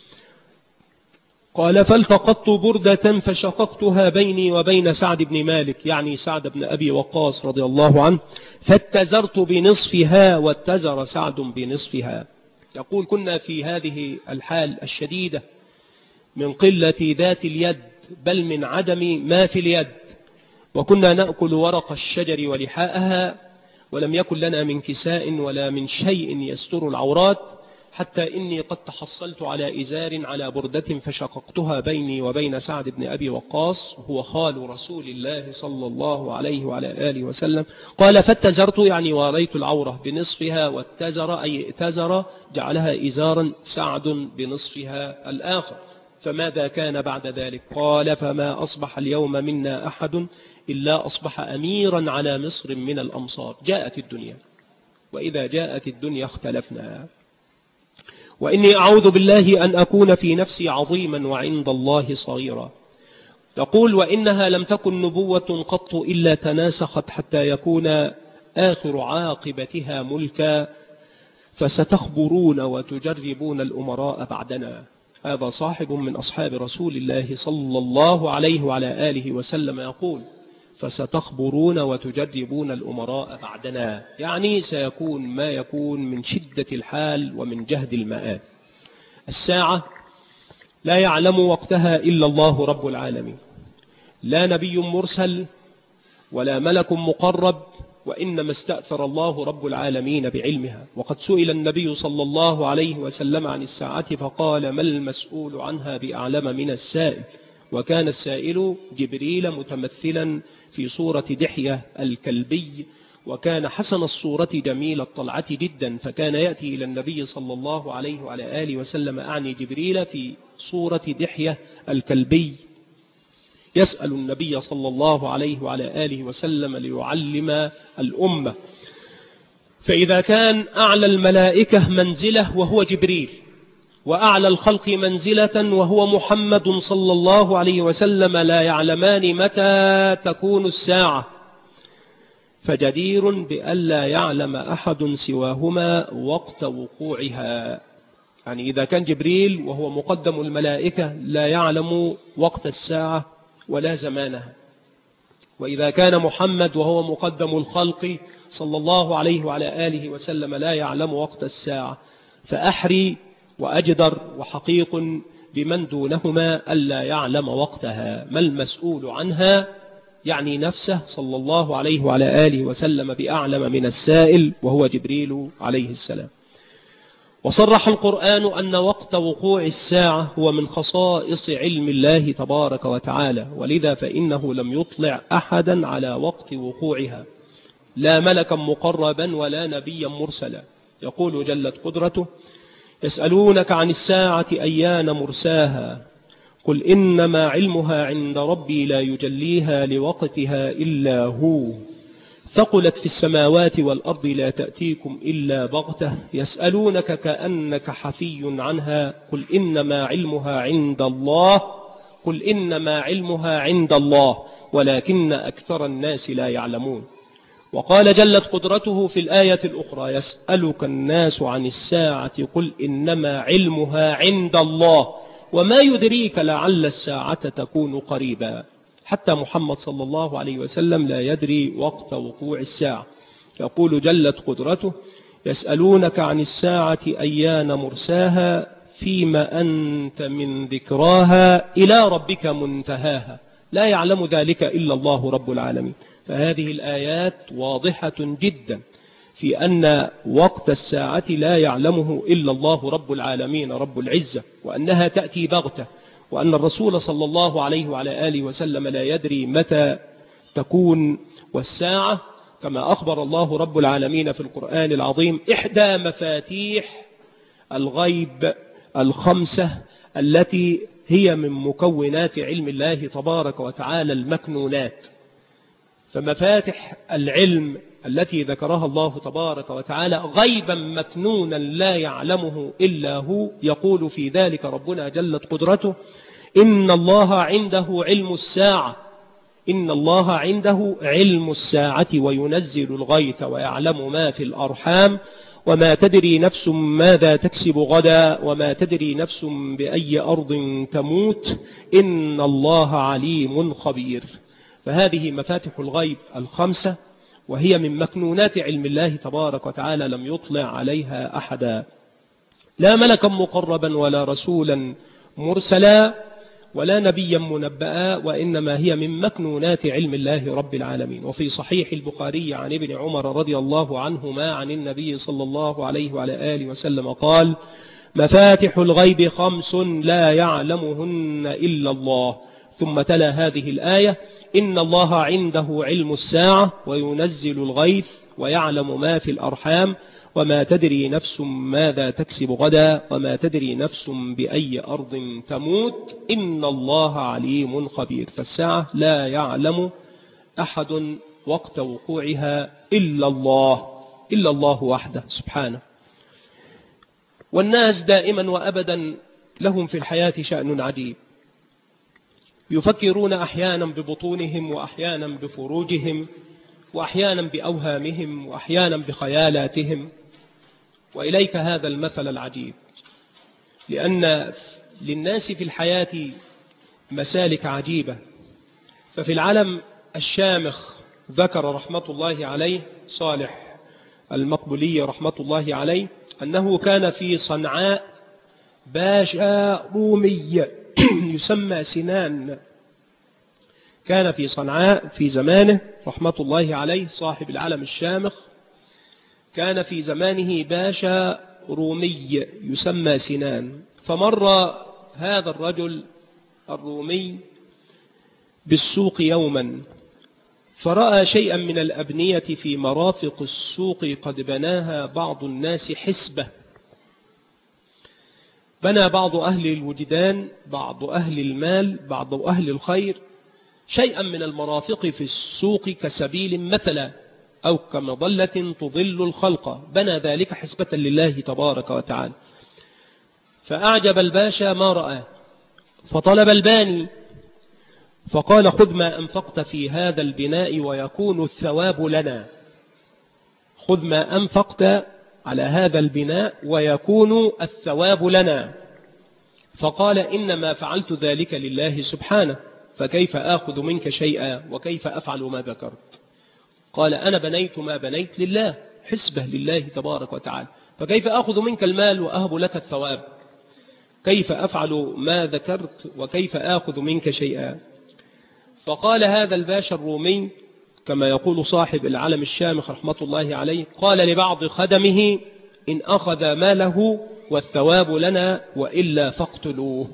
قال فالتقطت بردة فشققتها بيني وبين سعد بن مالك، يعني سعد بن أبي وقاص رضي الله عنه، فاتزرت بنصفها واتزر سعد بنصفها. يقول كنا في هذه الحال الشديدة من قلة ذات اليد، بل من عدم ما في اليد، وكنا نأكل ورق الشجر ولحاءها، ولم يكن لنا من كساء ولا من شيء يستر العورات، حتى إني قد تحصلت على إزار على بردة فشققتها بيني وبين سعد بن أبي وقاص هو خال رسول الله صلى الله عليه وعلى آله وسلم. قال فاتزرت، يعني واريت العورة بنصفها، واتزر أي ائتزر جعلها إزارا سعد بنصفها الآخر. فماذا كان بعد ذلك؟ قال فما أصبح اليوم منا أحد إلا أصبح أميرا على مصر من الأمصار. جاءت الدنيا، وإذا جاءت الدنيا اختلفنا، وإني أعوذ بالله أن أكون في نفسي عظيما وعند الله صغيرا. تقول وإنها لم تكن نبوة قط إلا تناسخت حتى يكون آخر عاقبتها ملكا، فستخبرون وتجربون الأمراء بعدنا. هذا صاحب من أصحاب رسول الله صلى الله عليه وعلى آله وسلم يقول فستخبرون وتجربون الأمراء بعدنا، يعني سيكون ما يكون من شدة الحال ومن جهد المآب. الساعة لا يعلم وقتها إلا الله رب العالمين، لا نبي مرسل ولا ملك مقرب، وإنما استأثر الله رب العالمين بعلمها. وقد سئل النبي صلى الله عليه وسلم عن الساعة فقال ما المسؤول عنها بأعلم من السائل، وكان السائل جبريل متمثلا في صورة دحية الكلبي، وكان حسن الصورة جميل الطلعة جدا، فكان يأتي إلى النبي صلى الله عليه وعلى آله وسلم أعني جبريل في صورة دحية الكلبي، يسأل النبي صلى الله عليه وعلى آله وسلم ليعلم الأمة. فإذا كان أعلى الملائكة منزله وهو جبريل، وأعلى الخلق منزلة وهو محمد صلى الله عليه وسلم لا يعلمان متى تكون الساعة، فجدير بألا يعلم أحد سواهما وقت وقوعها. يعني إذا كان جبريل وهو مقدم الملائكة لا يعلم وقت الساعة ولا زمانها، وإذا كان محمد وهو مقدم الخلق صلى الله عليه وعلى آله وسلم لا يعلم وقت الساعة، فأحري وأجدر وحقيق بمن دونهما ألا يعلم وقتها، ما المسؤول عنها يعني نفسه صلى الله عليه وعلى آله وسلم بأعلم من السائل وهو جبريل عليه السلام. وصرح القرآن أن وقت وقوع الساعة هو من خصائص علم الله تبارك وتعالى، ولذا فإنه لم يطلع أحدا على وقت وقوعها، لا ملكا مقربا ولا نبيا مرسلا. يقول جلت قدرته: يسألونك عن الساعة أيان مرساها قل إنما علمها عند ربي لا يجليها لوقتها إلا هو ثقلت في السماوات والأرض لا تأتيكم إلا بغتة يسألونك كأنك حفي عنها قل إنما علمها عند الله قل إنما علمها عند الله ولكن أكثر الناس لا يعلمون. وقال جلت قدرته في الآية الأخرى: يسألك الناس عن الساعة قل إنما علمها عند الله وما يدريك لعل الساعة تكون قريبا. حتى محمد صلى الله عليه وسلم لا يدري وقت وقوع الساعة. يقول جلت قدرته: يسألونك عن الساعة أيان مرساها فيما أنت من ذكراها إلى ربك منتهاها لا يعلم ذلك إلا الله رب العالمين. فهذه الآيات واضحة جدا في أن وقت الساعة لا يعلمه إلا الله رب العالمين رب العزة، وأنها تأتي بغتة، وأن الرسول صلى الله عليه وعلى آله وسلم لا يدري متى تكون. والساعة كما أخبر الله رب العالمين في القرآن العظيم إحدى مفاتيح الغيب الخمسة التي هي من مكونات علم الله تبارك وتعالى المكنونات. فمفاتح العلم التي ذكرها الله تبارك وتعالى غيبا مكنونا لا يعلمه إلا هو. يقول في ذلك ربنا جلت قدرته: إن الله عنده علم الساعة إن الله عنده علم الساعة وينزل الغيث ويعلم ما في الأرحام وما تدري نفس ماذا تكسب غدا وما تدري نفس بأي أرض تموت إن الله عليم خبير. فهذه مفاتح الغيب الخمسة، وهي من مكنونات علم الله تبارك وتعالى لم يطلع عليها أحدا، لا ملكا مقربا ولا رسولا مرسلا ولا نبيا منبأ، وإنما هي من مكنونات علم الله رب العالمين. وفي صحيح البخاري عن ابن عمر رضي الله عنهما عن النبي صلى الله عليه وعلى آله وسلم قال: مفاتح الغيب خمس لا يعلمهن إلا الله. ثم تلا هذه الآية: إن الله عنده علم الساعة وينزل الغيث ويعلم ما في الأرحام وما تدري نفس ماذا تكسب غدا وما تدري نفس بأي أرض تموت إن الله عليم خبير. فالساعة لا يعلم أحد وقت وقوعها إلا الله وحده سبحانه. والناس دائما وأبدا لهم في الحياة شأن عجيب، يفكرون أحيانا ببطونهم وأحيانا بفروجهم وأحيانا بأوهامهم وأحيانا بخيالاتهم. وإليك هذا المثل العجيب، لأن للناس في الحياة مسالك عجيبة. ففي العالم الشامخ ذكر رحمة الله عليه صالح المقبولي رحمة الله عليه أنه كان في صنعاء باشا رومي يسمى سنان. كان في صنعاء في زمانه رحمة الله عليه صاحب العالم الشامخ، كان في زمانه باشا رومي يسمى سنان. فمر هذا الرجل الرومي بالسوق يوما فرأى شيئا من الأبنية في مرافق السوق قد بناها بعض الناس حسبة. بنى بعض أهل الوجدان، بعض أهل المال، بعض أهل الخير شيئا من المرافق في السوق كسبيل مثلا أو كمظلة تظل الخلق، بنى ذلك حسبة لله تبارك وتعالى. فأعجب الباشا ما رأى، فطلب الباني فقال: خذ ما أنفقت في هذا البناء ويكون الثواب لنا. خذ ما أنفقت على هذا البناء ويكون الثواب لنا. فقال: إنما فعلت ذلك لله سبحانه، فكيف آخذ منك شيئا وكيف أفعل ما ذكرت؟ قال: أنا بنيت ما بنيت لله، حسبه لله تبارك وتعالى، فكيف آخذ منك المال وأهب لك الثواب؟ كيف أفعل ما ذكرت وكيف آخذ منك شيئا؟ فقال هذا الباشا الرومي كما يقول صاحب العلم الشامخ رحمة الله عليه، قال لبعض خدمه: إن أخذ ماله والثواب لنا وإلا فاقتلوه.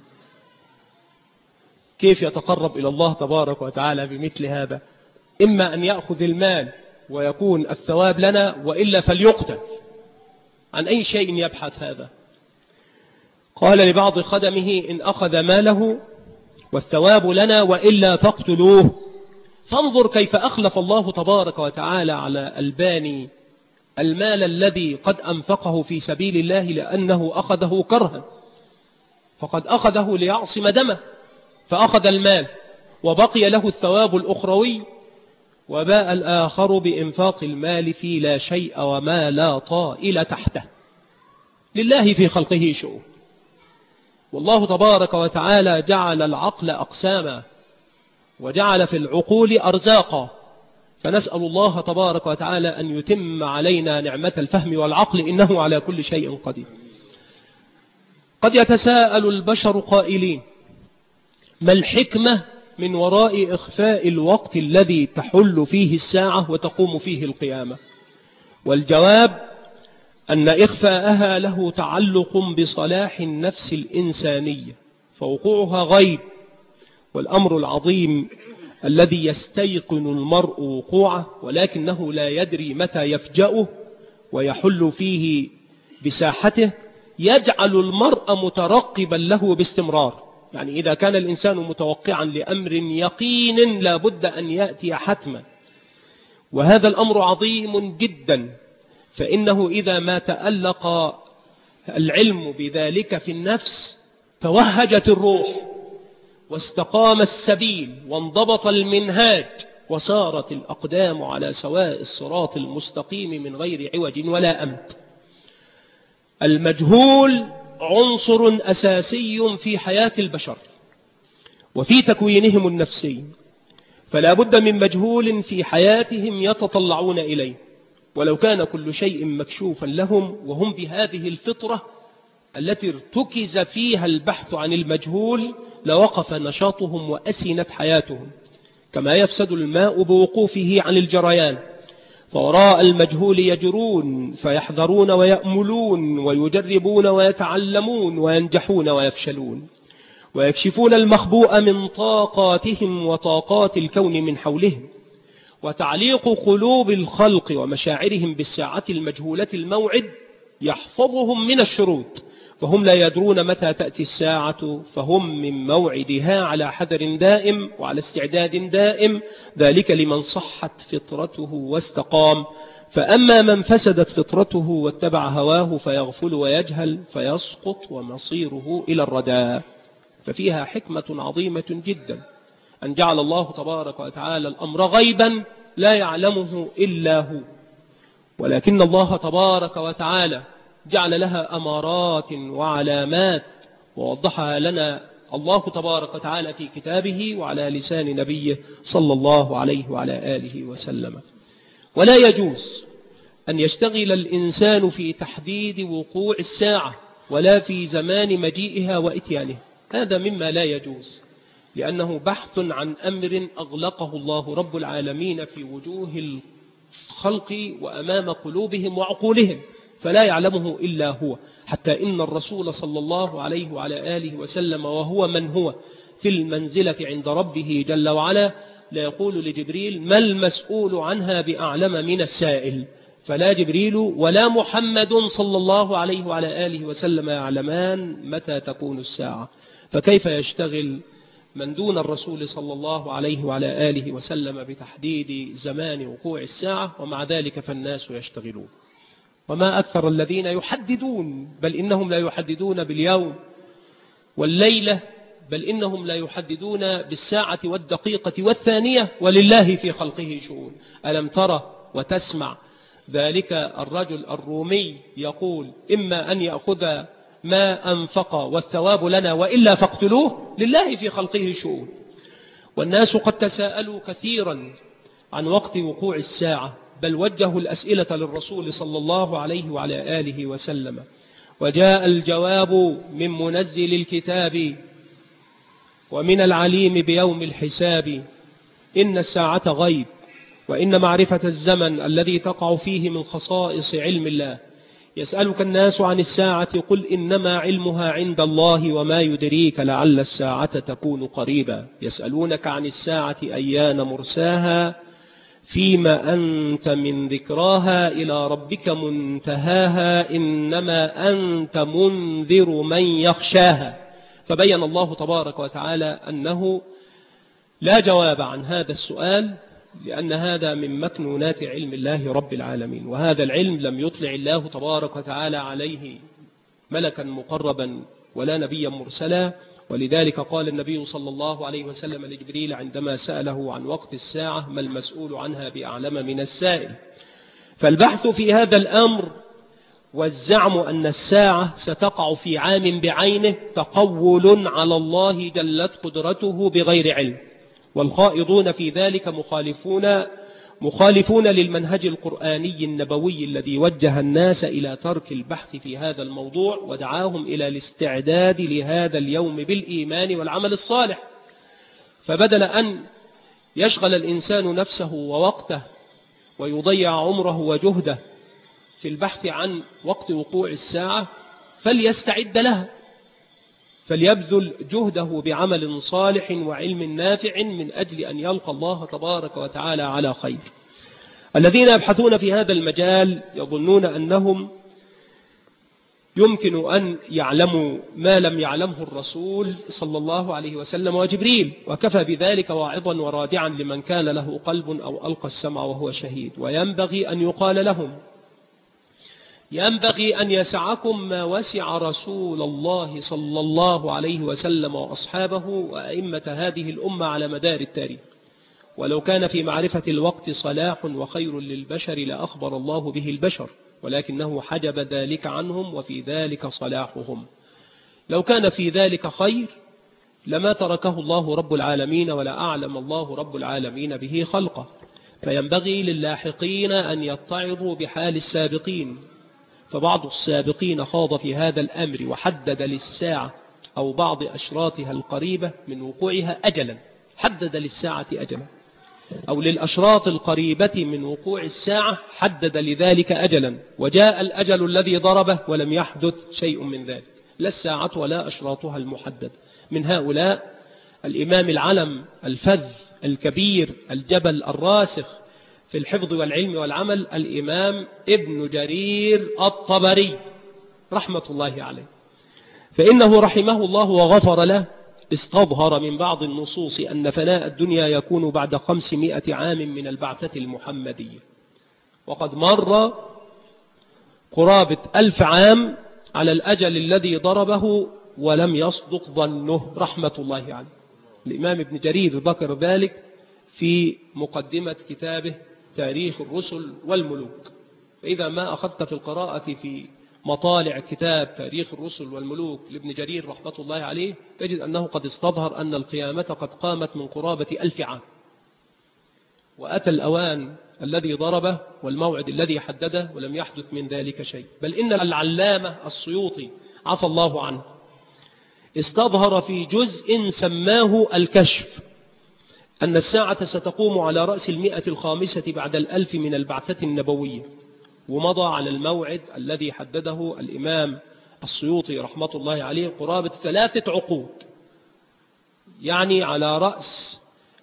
كيف يتقرب إلى الله تبارك وتعالى بمثل هذا؟ إما أن يأخذ المال ويكون الثواب لنا وإلا فليقتل. عن أي شيء يبحث هذا؟ قال لبعض خدمه: إن أخذ ماله والثواب لنا وإلا فاقتلوه. فانظر كيف أخلف الله تبارك وتعالى على الباني المال الذي قد أنفقه في سبيل الله لأنه أخذه كرها، فقد أخذه ليعصم دمه، فأخذ المال وبقي له الثواب الأخروي، وباء الآخر بإنفاق المال في لا شيء وما لا طائل تحته. لله في خلقه شؤون، والله تبارك وتعالى جعل العقل أقساما وجعل في العقول أرزاقا، فنسأل الله تبارك وتعالى أن يتم علينا نعمة الفهم والعقل، إنه على كل شيء قدير. قد يتساءل البشر قائلين: ما الحكمة من وراء إخفاء الوقت الذي تحل فيه الساعة وتقوم فيه القيامة؟ والجواب أن إخفاءها له تعلق بصلاح النفس الإنسانية، فوقوعها غيب، والأمر العظيم الذي يستيقن المرء وقوعه ولكنه لا يدري متى يفجأه ويحل فيه بساحته، يجعل المرء مترقبا له باستمرار. يعني إذا كان الإنسان متوقعا لأمر يقين لا بد أن يأتي حتما، وهذا الأمر عظيم جدا، فإنه إذا ما تألق العلم بذلك في النفس توهجت الروح واستقام السبيل وانضبط المنهاج وصارت الأقدام على سواء الصراط المستقيم من غير عوج ولا أمت. المجهول عنصر أساسي في حياة البشر وفي تكوينهم النفسي، فلا بد من مجهول في حياتهم يتطلعون إليه، ولو كان كل شيء مكشوفا لهم وهم بهذه الفطرة التي ارتكز فيها البحث عن المجهول لوقف نشاطهم وأسنت حياتهم، كما يفسد الماء بوقوفه عن الجريان، فوراء المجهول يجرون فيحذرون ويأملون ويجربون ويتعلمون وينجحون ويفشلون، ويكشفون المخبوء من طاقاتهم وطاقات الكون من حولهم. وتعليق قلوب الخلق ومشاعرهم بالساعة المجهولة الموعد يحفظهم من الشروط، فهم لا يدرون متى تأتي الساعة، فهم من موعدها على حذر دائم وعلى استعداد دائم، ذلك لمن صحت فطرته واستقام. فأما من فسدت فطرته واتبع هواه فيغفل ويجهل فيسقط ومصيره إلى الردى. ففيها حكمة عظيمة جدا أن جعل الله تبارك وتعالى الأمر غيبا لا يعلمه إلا هو، ولكن الله تبارك وتعالى جعل لها أمارات وعلامات ووضحها لنا الله تبارك وتعالى في كتابه وعلى لسان نبيه صلى الله عليه وعلى آله وسلم. ولا يجوز أن يشتغل الإنسان في تحديد وقوع الساعة ولا في زمان مجيئها وإتيانها، هذا مما لا يجوز، لأنه بحث عن أمر أغلقه الله رب العالمين في وجوه الخلق وأمام قلوبهم وعقولهم، فلا يعلمه إلا هو. حتى إن الرسول صلى الله عليه وعلى آله وسلم وهو من هو في المنزلة عند ربه جل وعلا لا يقول لجبريل: ما المسؤول عنها بأعلم من السائل؟ فلا جبريل ولا محمد صلى الله عليه وعلى آله وسلم يعلمان متى تكون الساعة، فكيف يشتغل من دون الرسول صلى الله عليه وعلى آله وسلم بتحديد زمان وقوع الساعة؟ ومع ذلك فالناس يشتغلون. وما أكثر الذين يحددون، بل إنهم لا يحددون باليوم والليلة، بل إنهم لا يحددون بالساعة والدقيقة والثانية، ولله في خلقه شؤون. ألم ترى وتسمع ذلك الرجل الرومي يقول: إما أن يأخذ ما أنفق والثواب لنا، وإلا فاقتلوه، لله في خلقه شؤون. والناس قد تساءلوا كثيرا عن وقت وقوع الساعة، بل وجهوا الأسئلة للرسول صلى الله عليه وعلى آله وسلم، وجاء الجواب من منزل الكتاب ومن العليم بيوم الحساب. إن الساعة غيب، وإن معرفة الزمن الذي تقع فيه من خصائص علم الله. يسألك الناس عن الساعة، قل إنما علمها عند الله وما يدريك لعل الساعة تكون قريبا. يسألونك عن الساعة أيان مرساها، فيما أنت من ذكراها، إلى ربك منتهاها، إنما أنت منذر من يخشاها. فبين الله تبارك وتعالى أنه لا جواب عن هذا السؤال، لأن هذا من مكنونات علم الله رب العالمين، وهذا العلم لم يطلع الله تبارك وتعالى عليه ملكا مقربا ولا نبيا مرسلا. ولذلك قال النبي صلى الله عليه وسلم لجبريل عندما سأله عن وقت الساعة: ما المسؤول عنها بأعلم من السائل. فالبحث في هذا الأمر والزعم أن الساعة ستقع في عام بعينه تقول على الله جلت قدرته بغير علم، والخائضون في ذلك مخالفون للمنهج القرآني النبوي الذي وجه الناس إلى ترك البحث في هذا الموضوع، ودعاهم إلى الاستعداد لهذا اليوم بالإيمان والعمل الصالح. فبدل أن يشغل الإنسان نفسه ووقته ويضيع عمره وجهده في البحث عن وقت وقوع الساعة، فليستعد لها، فليبذل جهده بعمل صالح وعلم نافع من أجل أن يلقى الله تبارك وتعالى على خير. الذين يبحثون في هذا المجال يظنون أنهم يمكن أن يعلموا ما لم يعلمه الرسول صلى الله عليه وسلم وجبريل، وكفى بذلك واعظا ورادعا لمن كان له قلب أو ألقى السمع وهو شهيد. وينبغي أن يقال لهم: ينبغي أن يسعكم ما وسع رسول الله صلى الله عليه وسلم وأصحابه وأئمة هذه الأمة على مدار التاريخ. ولو كان في معرفة الوقت صلاح وخير للبشر لأخبر الله به البشر، ولكنه حجب ذلك عنهم، وفي ذلك صلاحهم. لو كان في ذلك خير لما تركه الله رب العالمين، ولا أعلم الله رب العالمين به خلقه. فينبغي للاحقين أن يتعظوا بحال السابقين، فبعض السابقين خاض في هذا الأمر وحدد للساعة أو بعض أشراطها القريبة من وقوعها أجلا، حدد للساعة أجلا، أو للأشراط القريبة من وقوع الساعة حدد لذلك أجلا، وجاء الأجل الذي ضربه ولم يحدث شيء من ذلك، لا الساعة ولا أشراطها المحدد. من هؤلاء الإمام العلم الفذ الكبير الجبل الراسخ في الحفظ والعلم والعمل، الإمام ابن جرير الطبري رحمة الله عليه. فإنه رحمه الله وغفر له استظهر من بعض النصوص أن فناء الدنيا يكون بعد 500 عام من البعثة المحمدية، وقد مر قرابة 1000 عام على الأجل الذي ضربه ولم يصدق ظنه رحمة الله عليه. الإمام ابن جرير ذكر ذلك في مقدمة كتابه تاريخ الرسل والملوك. فإذا ما أخذت في القراءة في مطالع كتاب تاريخ الرسل والملوك لابن جرير رحمة الله عليه، تجد أنه قد استظهر أن القيامة قد قامت من قرابة 1000 عام، وأتى الأوان الذي ضربه والموعد الذي حدده ولم يحدث من ذلك شيء. بل إن العلامة السيوطي عفى الله عنه استظهر في جزء سماه الكشف أن الساعة ستقوم على رأس 150 بعد 1000 من البعثة النبوية، ومضى على الموعد الذي حدده الإمام السيوطي رحمة الله عليه قرابة 3 عقود، يعني على رأس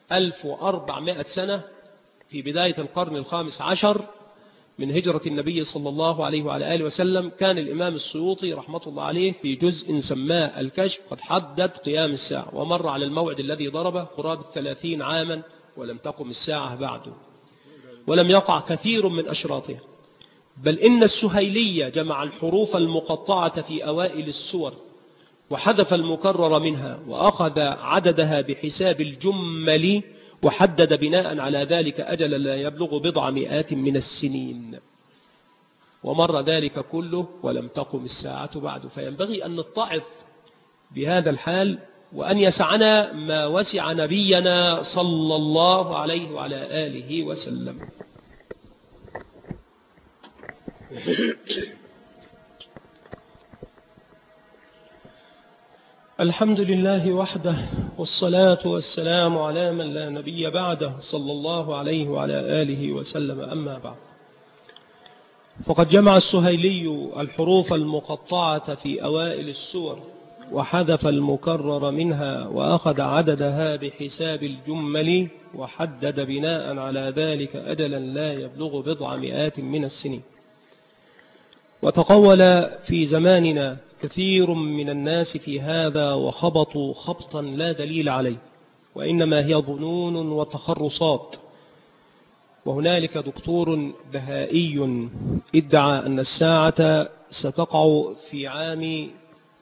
1400 سنة في بداية القرن ال15 من هجرة النبي صلى الله عليه وعلى آله وسلم. كان الإمام السيوطي رحمة الله عليه في جزء سماه الكشف قد حدد قيام الساعة، ومر على الموعد الذي ضربه قرابة 30 عاما ولم تقم الساعة بعده، ولم يقع كثير من أشراطها. بل إن السهيلي جمع الحروف المقطعة في أوائل السور وحذف المكرر منها وأخذ عددها بحساب الجمل وحدد بناء على ذلك أجلا لا يبلغ بضع مئات من السنين. ومر ذلك كله ولم تقم الساعة بعد. فينبغي أن نتعظ بهذا الحال وأن يسعنا ما وسع نبينا صلى الله عليه وعلى آله وسلم. الحمد لله وحده، والصلاة والسلام على من لا نبي بعده صلى الله عليه وعلى آله وسلم. أما بعد، فقد جمع السهيلي الحروف المقطعة في أوائل السور وحذف المكرر منها وأخذ عددها بحساب الجمل وحدد بناء على ذلك أجلا لا يبلغ بضع مئات من السنين. وتقول في زماننا كثير من الناس في هذا وخبطوا خبطا لا دليل عليه، وإنما هي ظنون وتخرصات. وهنالك دكتور بهائي ادعى أن الساعة ستقع في عام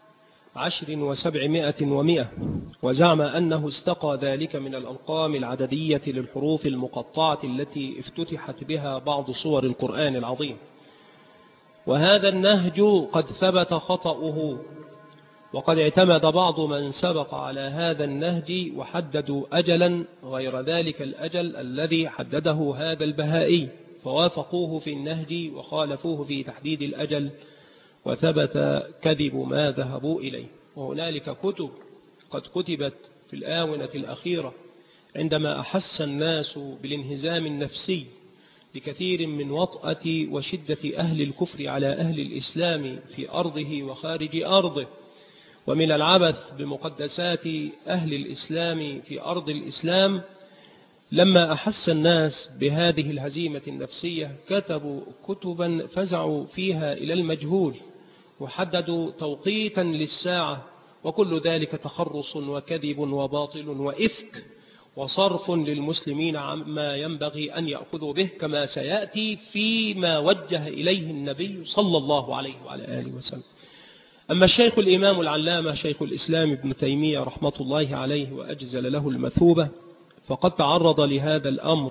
1700 وزعم أنه استقى ذلك من الأرقام العددية للحروف المقطعة التي افتتحت بها بعض صور القرآن العظيم. وهذا النهج قد ثبت خطأه، وقد اعتمد بعض من سبق على هذا النهج وحددوا أجلا غير ذلك الأجل الذي حدده هذا البهائي، فوافقوه في النهج وخالفوه في تحديد الأجل، وثبت كذب ما ذهبوا إليه. وهنالك كتب قد كتبت في الآونة الأخيرة عندما أحس الناس بالانهزام النفسي لكثير من وطأة وشدة أهل الكفر على أهل الإسلام في أرضه وخارج أرضه، ومن العبث بمقدسات أهل الإسلام في أرض الإسلام. لما أحس الناس بهذه الهزيمة النفسية كتبوا كتبا فزعوا فيها إلى المجهول وحددوا توقيتا للساعة، وكل ذلك تخرص وكذب وباطل وإفك وصرف للمسلمين عما ينبغي أن يأخذوا به، كما سيأتي فيما وجه إليه النبي صلى الله عليه وعلى آله وسلم. أما الشيخ الإمام العلامة شيخ الإسلام ابن تيمية رحمة الله عليه وأجزل له المثوبة، فقد تعرض لهذا الأمر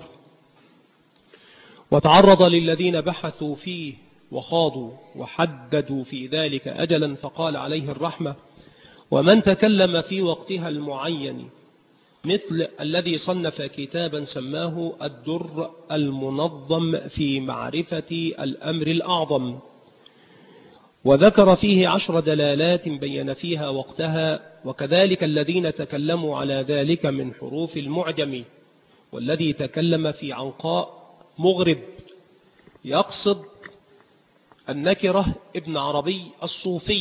وتعرض للذين بحثوا فيه وخاضوا وحددوا في ذلك أجلا، فقال عليه الرحمة: ومن تكلم في وقتها المعين مثل الذي صنف كتابا سماه الدر المنظم في معرفة الأمر الأعظم، وذكر فيه 10 دلالات بين فيها وقتها، وكذلك الذين تكلموا على ذلك من حروف المعجم، والذي تكلم في عنقاء مغرب يقصد النكرة ابن عربي الصوفي،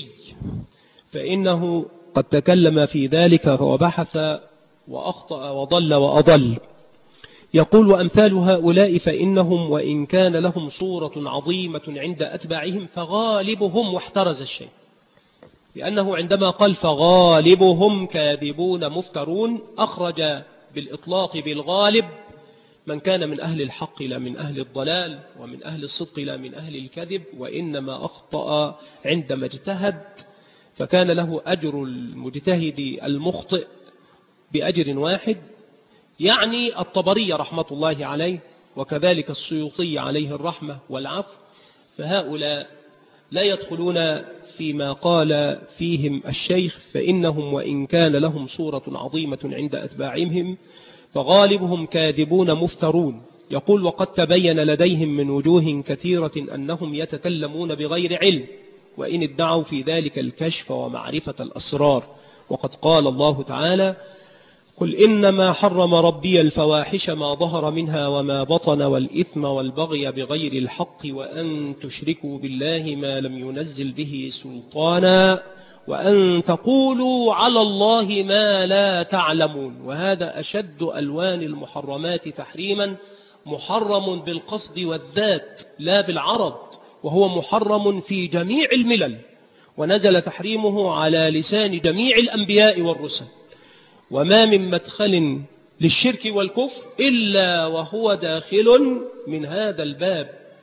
فإنه قد تكلم في ذلك وبحث وأخطأ وضل وأضل. يقول: وأمثال هؤلاء فإنهم وإن كان لهم صورة عظيمة عند أتباعهم فغالبهم، واحترز الشيء، لأنه عندما قال فغالبهم كاذبون مفترون أخرج بالإطلاق بالغالب من كان من أهل الحق لا من أهل الضلال، ومن أهل الصدق لا من أهل الكذب، وإنما أخطأ عندما اجتهد، فكان له أجر المجتهد المخطئ بأجر واحد، يعني الطبري رحمة الله عليه، وكذلك السيوطي عليه الرحمة والعفو. فهؤلاء لا يدخلون فيما قال فيهم الشيخ، فإنهم وإن كان لهم صورة عظيمة عند أتباعهم فغالبهم كاذبون مفترون. يقول: وقد تبين لديهم من وجوه كثيرة أنهم يتكلمون بغير علم، وإن ادعوا في ذلك الكشف ومعرفة الأسرار. وقد قال الله تعالى: قل إنما حرم ربي الفواحش ما ظهر منها وما بطن والإثم والبغي بغير الحق وأن تشركوا بالله ما لم ينزل به سلطانا وأن تقولوا على الله ما لا تعلمون. وهذا أشد ألوان المحرمات تحريما، محرم بالقصد والذات لا بالعرض، وهو محرم في جميع الملل، ونزل تحريمه على لسان جميع الأنبياء والرسل. وما من مدخل للشرك والكفر إلا وهو داخل من هذا الباب،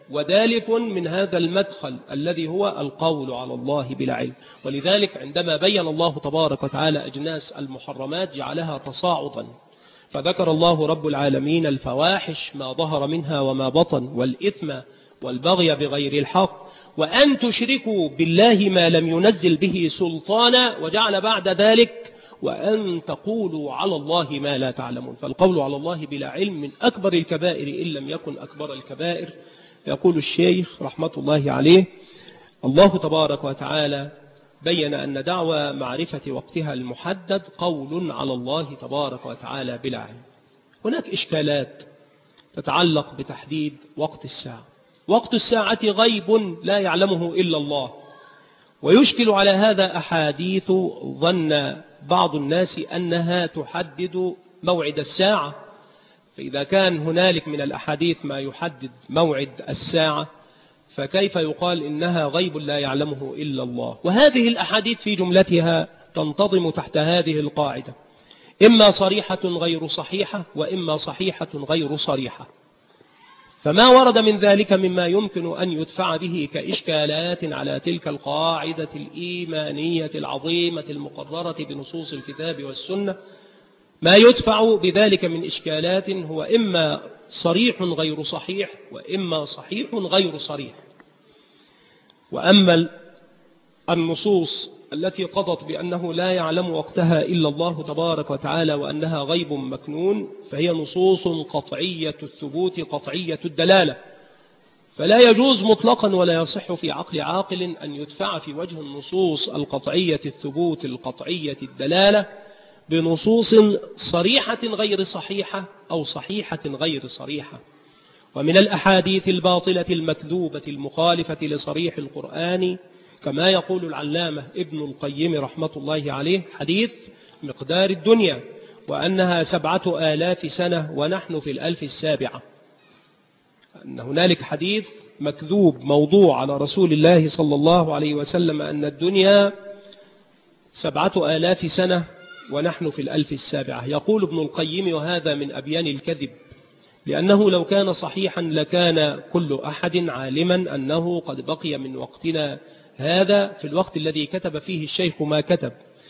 ودالف من هذا المدخل الذي هو القول على الله بلا علم. ولذلك عندما بين الله تبارك وتعالى أجناس المحرمات جعلها تصاعدا، فذكر الله رب العالمين الفواحش ما ظهر منها وما بطن، والإثم والبغي بغير الحق، وأن تشركوا بالله ما لم ينزل به سلطانا، وجعل بعد ذلك وأن تقولوا على الله ما لا تعلمون. فالقول على الله بلا علم من أكبر الكبائر إن لم يكن أكبر الكبائر. يقول الشيخ رحمة الله عليه: الله تبارك وتعالى بين أن دعوى معرفة وقتها المحدد قول على الله تبارك وتعالى بلا علم. هناك إشكالات تتعلق بتحديد وقت الساعة. وقت الساعة غيب لا يعلمه إلا الله، ويشكل على هذا أحاديث ظن بعض الناس أنها تحدد موعد الساعة. فإذا كان هنالك من الأحاديث ما يحدد موعد الساعة، فكيف يقال إنها غيب لا يعلمه إلا الله؟ وهذه الأحاديث في جملتها تنتظم تحت هذه القاعدة: إما صريحة غير صحيحة، وإما صحيحة غير صريحة. فما ورد من ذلك مما يمكن أن يدفع به كإشكالات على تلك القاعدة الإيمانية العظيمة المقررة بنصوص الكتاب والسنة، ما يدفع بذلك من إشكالات هو إما صريح غير صحيح، وإما صحيح غير صريح. وأما النصوص التي قضت بأنه لا يعلم وقتها إلا الله تبارك وتعالى وأنها غيب مكنون، فهي نصوص قطعية الثبوت قطعية الدلالة، فلا يجوز مطلقا ولا يصح في عقل عاقل أن يدفع في وجه النصوص القطعية الثبوت القطعية الدلالة بنصوص صريحة غير صحيحة أو صحيحة غير صريحة. ومن الأحاديث الباطلة المكذوبة المخالفة لصريح القرآن كما يقول العلامة ابن القيم رحمة الله عليه حديث مقدار الدنيا، وأنها 7000 سنة ونحن في 1007. أن هنالك حديث مكذوب موضوع على رسول الله صلى الله عليه وسلم أن الدنيا 7000 سنة ونحن في 1007. يقول ابن القيم: وهذا من أبيان الكذب، لأنه لو كان صحيحا لكان كل أحد عالما أنه قد بقي من وقتنا هذا في الوقت الذي كتب فيه الشيخ ما كتب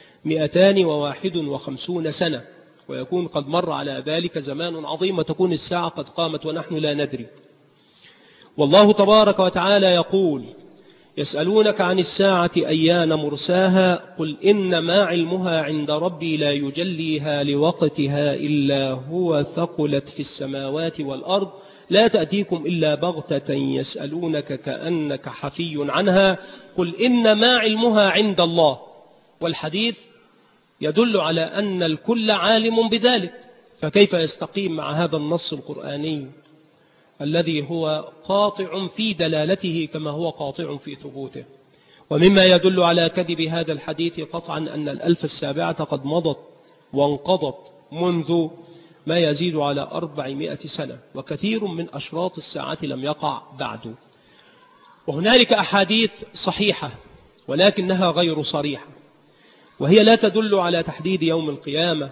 251 سنة، ويكون قد مر على ذلك زمان عظيم، وتكون الساعة قد قامت ونحن لا ندري. والله تبارك وتعالى يقول: يسألونك عن الساعة أيان مرساها قل إنما علمها عند ربي لا يجليها لوقتها إلا هو ثقلت في السماوات والأرض لا تأتيكم إلا بغتة يسألونك كأنك حفي عنها قل إنما علمها عند الله. والحديث يدل على أن الكل عالم بذلك، فكيف يستقيم مع هذا النص القرآني الذي هو قاطع في دلالته كما هو قاطع في ثبوته؟ ومما يدل على كذب هذا الحديث قطعا أن 1007 قد مضت وانقضت منذ ما يزيد على 400 سنة، وكثير من أشراط الساعة لم يقع بعد. وهنالك أحاديث صحيحة ولكنها غير صريحة، وهي لا تدل على تحديد يوم القيامة،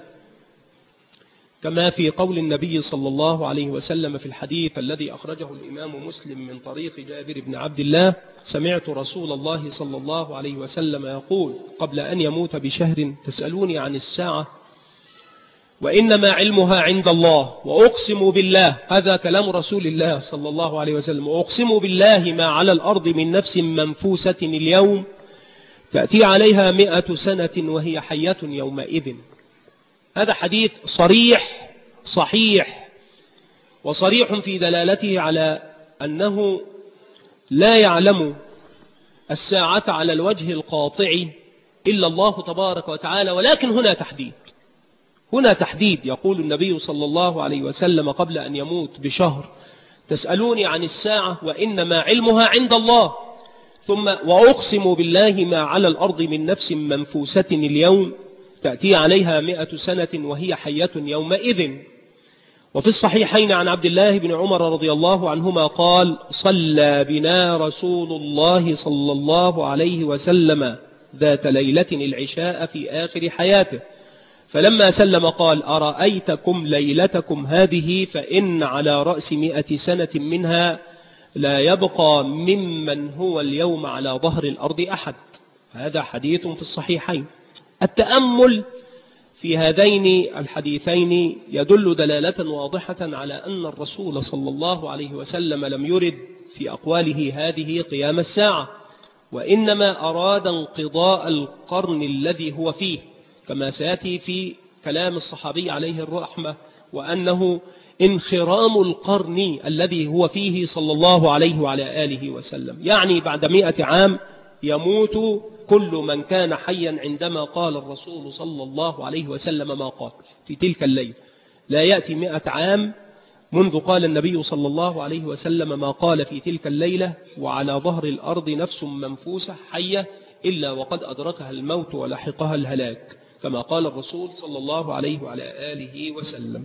كما في قول النبي صلى الله عليه وسلم في الحديث الذي أخرجه الإمام مسلم من طريق جابر بن عبد الله: سمعت رسول الله صلى الله عليه وسلم يقول قبل أن يموت بشهر: تسألوني عن الساعة وإنما علمها عند الله، وأقسم بالله، هذا كلام رسول الله صلى الله عليه وسلم، وأقسم بالله ما على الأرض من نفس منفوسة اليوم تأتي عليها 100 سنة وهي حية يومئذ. هذا حديث صريح صحيح وصريح في دلالته على أنه لا يعلم الساعة على الوجه القاطع إلا الله تبارك وتعالى. ولكن هنا تحديد يقول النبي صلى الله عليه وسلم قبل أن يموت بشهر: تسألوني عن الساعة وإنما علمها عند الله، ثم وأقسم بالله ما على الأرض من نفس منفوسة اليوم تأتي عليها 100 سنة وهي حية يومئذ. وفي الصحيحين عن عبد الله بن عمر رضي الله عنهما قال: صلى بنا رسول الله صلى الله عليه وسلم ذات ليلة العشاء في آخر حياته، فلما سلم قال: أرأيتكم ليلتكم هذه فإن على رأس 100 سنة منها لا يبقى ممن هو اليوم على ظهر الأرض أحد. هذا حديث في الصحيحين. التأمل في هذين الحديثين يدل دلالة واضحة على أن الرسول صلى الله عليه وسلم لم يرد في أقواله هذه قيام الساعة، وإنما أراد انقضاء القرن الذي هو فيه، كما سيأتي في كلام الصحابي عليه الرحمة، وأنه انخرام القرن الذي هو فيه صلى الله عليه وعلى آله وسلم، يعني بعد 100 عام يموت كل من كان حيا عندما قال الرسول صلى الله عليه وسلم ما قال في تلك الليلة. لا يأتي 100 عام منذ قال النبي صلى الله عليه وسلم ما قال في تلك الليلة وعلى ظهر الأرض نفس منفوسة حية إلا وقد أدركها الموت ولحقها الهلاك، كما قال الرسول صلى الله عليه وعلى آله وسلم.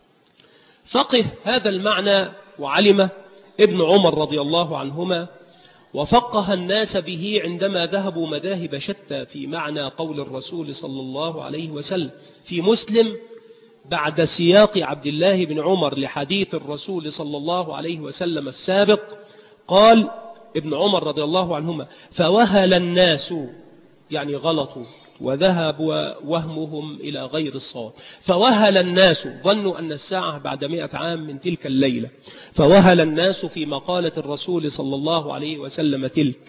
فقه هذا المعنى وعلم ابن عمر رضي الله عنهما، وفقه الناس به عندما ذهبوا مذاهب شتى في معنى قول الرسول صلى الله عليه وسلم. في مسلم بعد سياق عبد الله بن عمر لحديث الرسول صلى الله عليه وسلم السابق، قال ابن عمر رضي الله عنهما: فوهل الناس، يعني غلطوا وذهب وهمهم إلى غير الصواب. فوهل الناس، ظنوا أن الساعة بعد 100 عام من تلك الليلة. فوهل الناس في مقالة الرسول صلى الله عليه وسلم تلك،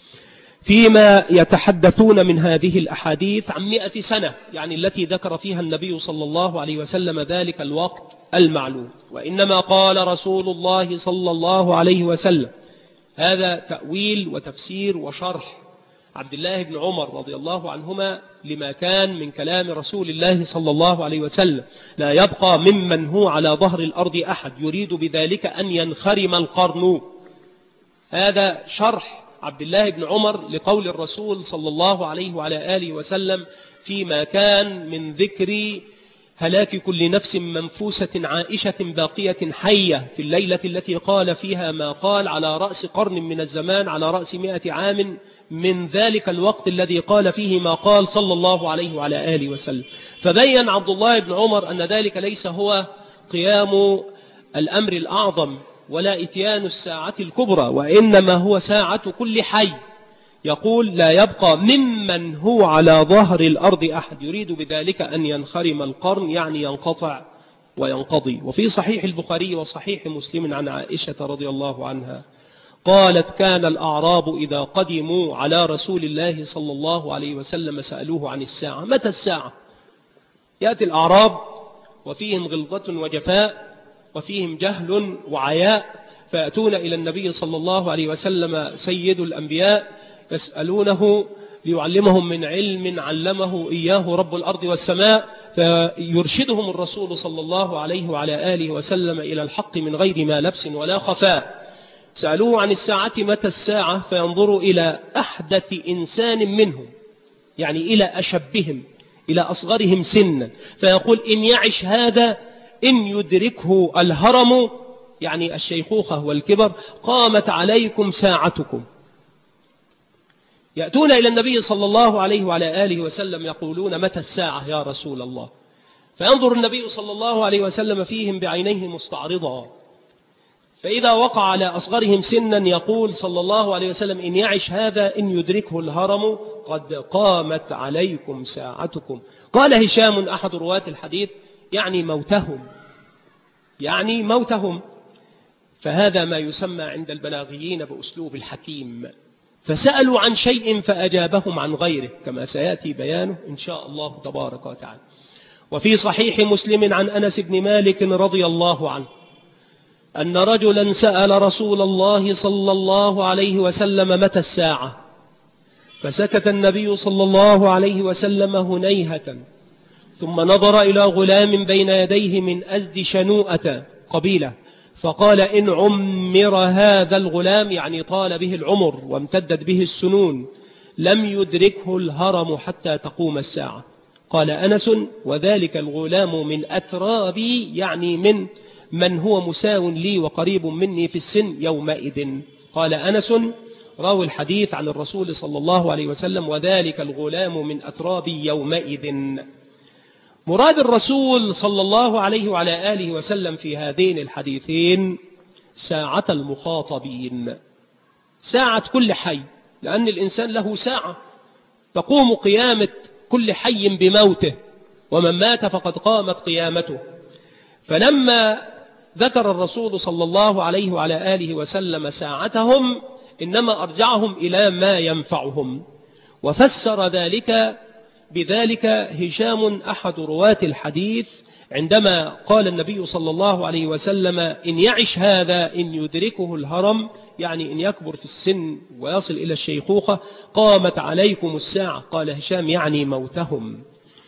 فيما يتحدثون من هذه الأحاديث عن 100 سنة، يعني التي ذكر فيها النبي صلى الله عليه وسلم ذلك الوقت المعلوم. وإنما قال رسول الله صلى الله عليه وسلم، هذا تأويل وتفسير وشرح عبد الله بن عمر رضي الله عنهما لما كان من كلام رسول الله صلى الله عليه وسلم: لا يبقى ممن هو على ظهر الأرض أحد، يريد بذلك أن ينخرم القرن. هذا شرح عبد الله بن عمر لقول الرسول صلى الله عليه وعلى آله وسلم فيما كان من ذكر هلاك كل نفس منفوسة عائشة باقية حية في الليلة التي قال فيها ما قال، على رأس قرن من الزمان، على رأس 100 عام من ذلك الوقت الذي قال فيه ما قال صلى الله عليه وعلى آله وسلم. فبين عبد الله بن عمر أن ذلك ليس هو قيام الأمر الأعظم ولا إتيان الساعة الكبرى، وإنما هو ساعة كل حي. يقول: لا يبقى ممن هو على ظهر الأرض أحد، يريد بذلك أن ينخرم القرن، يعني ينقطع وينقضي. وفي صحيح البخاري وصحيح مسلم عن عائشة رضي الله عنها قالت: كان الأعراب إذا قدموا على رسول الله صلى الله عليه وسلم سألوه عن الساعة: متى الساعة؟ يأتي الأعراب وفيهم غلظة وجفاء وفيهم جهل وعياء، فيأتون إلى النبي صلى الله عليه وسلم سيد الأنبياء يسألونه ليعلمهم من علم علمه إياه رب الأرض والسماء، فيرشدهم الرسول صلى الله عليه وعلى آله وسلم إلى الحق من غير ما لبس ولا خفاء. سألوه عن الساعة: متى الساعة؟ فينظروا إلى أحدث إنسان منهم، يعني إلى أشبهم، إلى أصغرهم سنا، فيقول: إن يعش هذا إن يدركه الهرم، يعني الشيخوخة والكبر، قامت عليكم ساعتكم. يأتون إلى النبي صلى الله عليه وعلى آله وسلم يقولون: متى الساعة يا رسول الله؟ فينظر النبي صلى الله عليه وسلم فيهم بعينيه مستعرضا، فإذا وقع على أصغرهم سنا يقول صلى الله عليه وسلم: إن يعش هذا إن يدركه الهرم قد قامت عليكم ساعتكم. قال هشام أحد رواة الحديث: يعني موتهم، يعني موتهم. فهذا ما يسمى عند البلاغيين بأسلوب الحكيم. فسألوا عن شيء فأجابهم عن غيره، كما سيأتي بيانه إن شاء الله تبارك وتعالى. وفي صحيح مسلم عن أنس بن مالك رضي الله عنه أن رجلا سأل رسول الله صلى الله عليه وسلم: متى الساعة؟ فسكت النبي صلى الله عليه وسلم هنيهة، ثم نظر إلى غلام بين يديه من أزد شنوءة قبيلة، فقال: إن عمر هذا الغلام، يعني طال به العمر وامتدت به السنون، لم يدركه الهرم حتى تقوم الساعة. قال أنس: وذلك الغلام من أترابي، يعني من هو مساو لي وقريب مني في السن يومئذ. قال أنس راوي الحديث عن الرسول صلى الله عليه وسلم: وذلك الغلام من أترابي يومئذ. مراد الرسول صلى الله عليه وعلى آله وسلم في هذين الحديثين ساعة المخاطبين، ساعة كل حي، لأن الإنسان له ساعة تقوم قيامة كل حي بموته، ومن مات فقد قامت قيامته. فلما ذكر الرسول صلى الله عليه وعلى آله وسلم ساعتهم إنما أرجعهم إلى ما ينفعهم، وفسر ذلك بذلك هشام أحد رواة الحديث عندما قال النبي صلى الله عليه وسلم: إن يعش هذا إن يدركه الهرم، يعني إن يكبر في السن ويصل إلى الشيخوخة قامت عليكم الساعة. قال هشام يعني موتهم.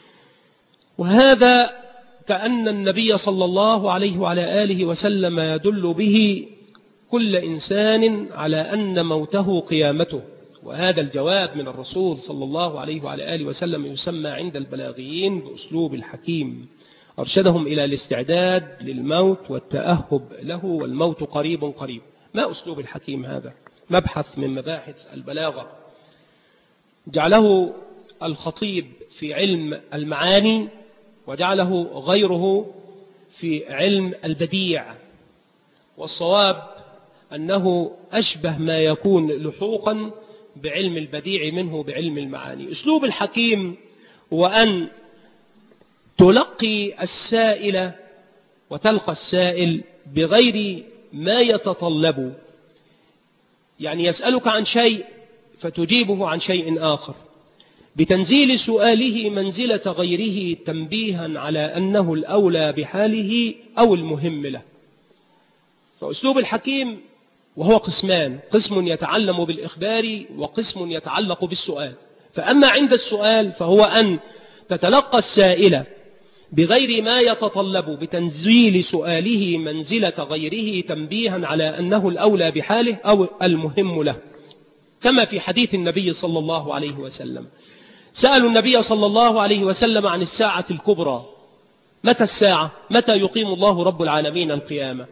وهذا كأن النبي صلى الله عليه وعلى آله وسلم يدل به كل إنسان على أن موته قيامته. وهذا الجواب من الرسول صلى الله عليه وعلى آله وسلم يسمى عند البلاغيين بأسلوب الحكيم، أرشدهم إلى الاستعداد للموت والتأهب له، والموت قريب قريب. ما أسلوب الحكيم هذا؟ مبحث من مباحث البلاغة جعله الخطيب في علم المعاني، وجعله غيره في علم البديع، والصواب أنه أشبه ما يكون لحوقا بعلم البديع منه بعلم المعاني. أسلوب الحكيم هو أن تلقي السائل وتلقى السائل بغير ما يتطلب، يعني يسألك عن شيء فتجيبه عن شيء آخر، بتنزيل سؤاله منزلة غيره تنبيها على أنه الأولى بحاله أو المهم له. فأسلوب الحكيم وهو قسمان: قسم يتعلم بالإخبار، وقسم يتعلق بالسؤال. فأما عند السؤال فهو أن تتلقى السائل بغير ما يتطلب بتنزيل سؤاله منزلة غيره تنبيها على أنه الأولى بحاله أو المهم له، كما في حديث النبي صلى الله عليه وسلم. سألوا النبي صلى الله عليه وسلم عن الساعة الكبرى: متى الساعة؟ متى يقيم الله رب العالمين القيامة؟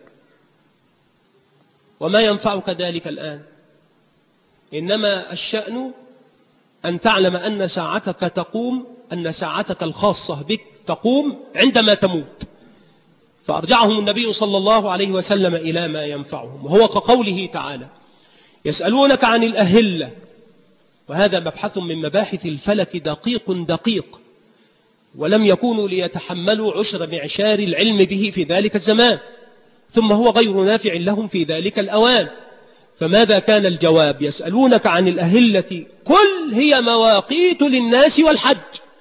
وما ينفعك ذلك الآن؟ إنما الشأن أن تعلم أن ساعتك تقوم، أن ساعتك الخاصة بك تقوم عندما تموت. فأرجعهم النبي صلى الله عليه وسلم إلى ما ينفعهم، وهو كقوله تعالى: يسألونك عن الأهلة. وهذا مبحث من مباحث الفلك دقيق دقيق، ولم يكونوا ليتحملوا عشر معشار العلم به في ذلك الزمان، ثم هو غير نافع لهم في ذلك الأوان. فماذا كان الجواب؟ يسألونك عن الأهلة قل هي مواقيت للناس والحج.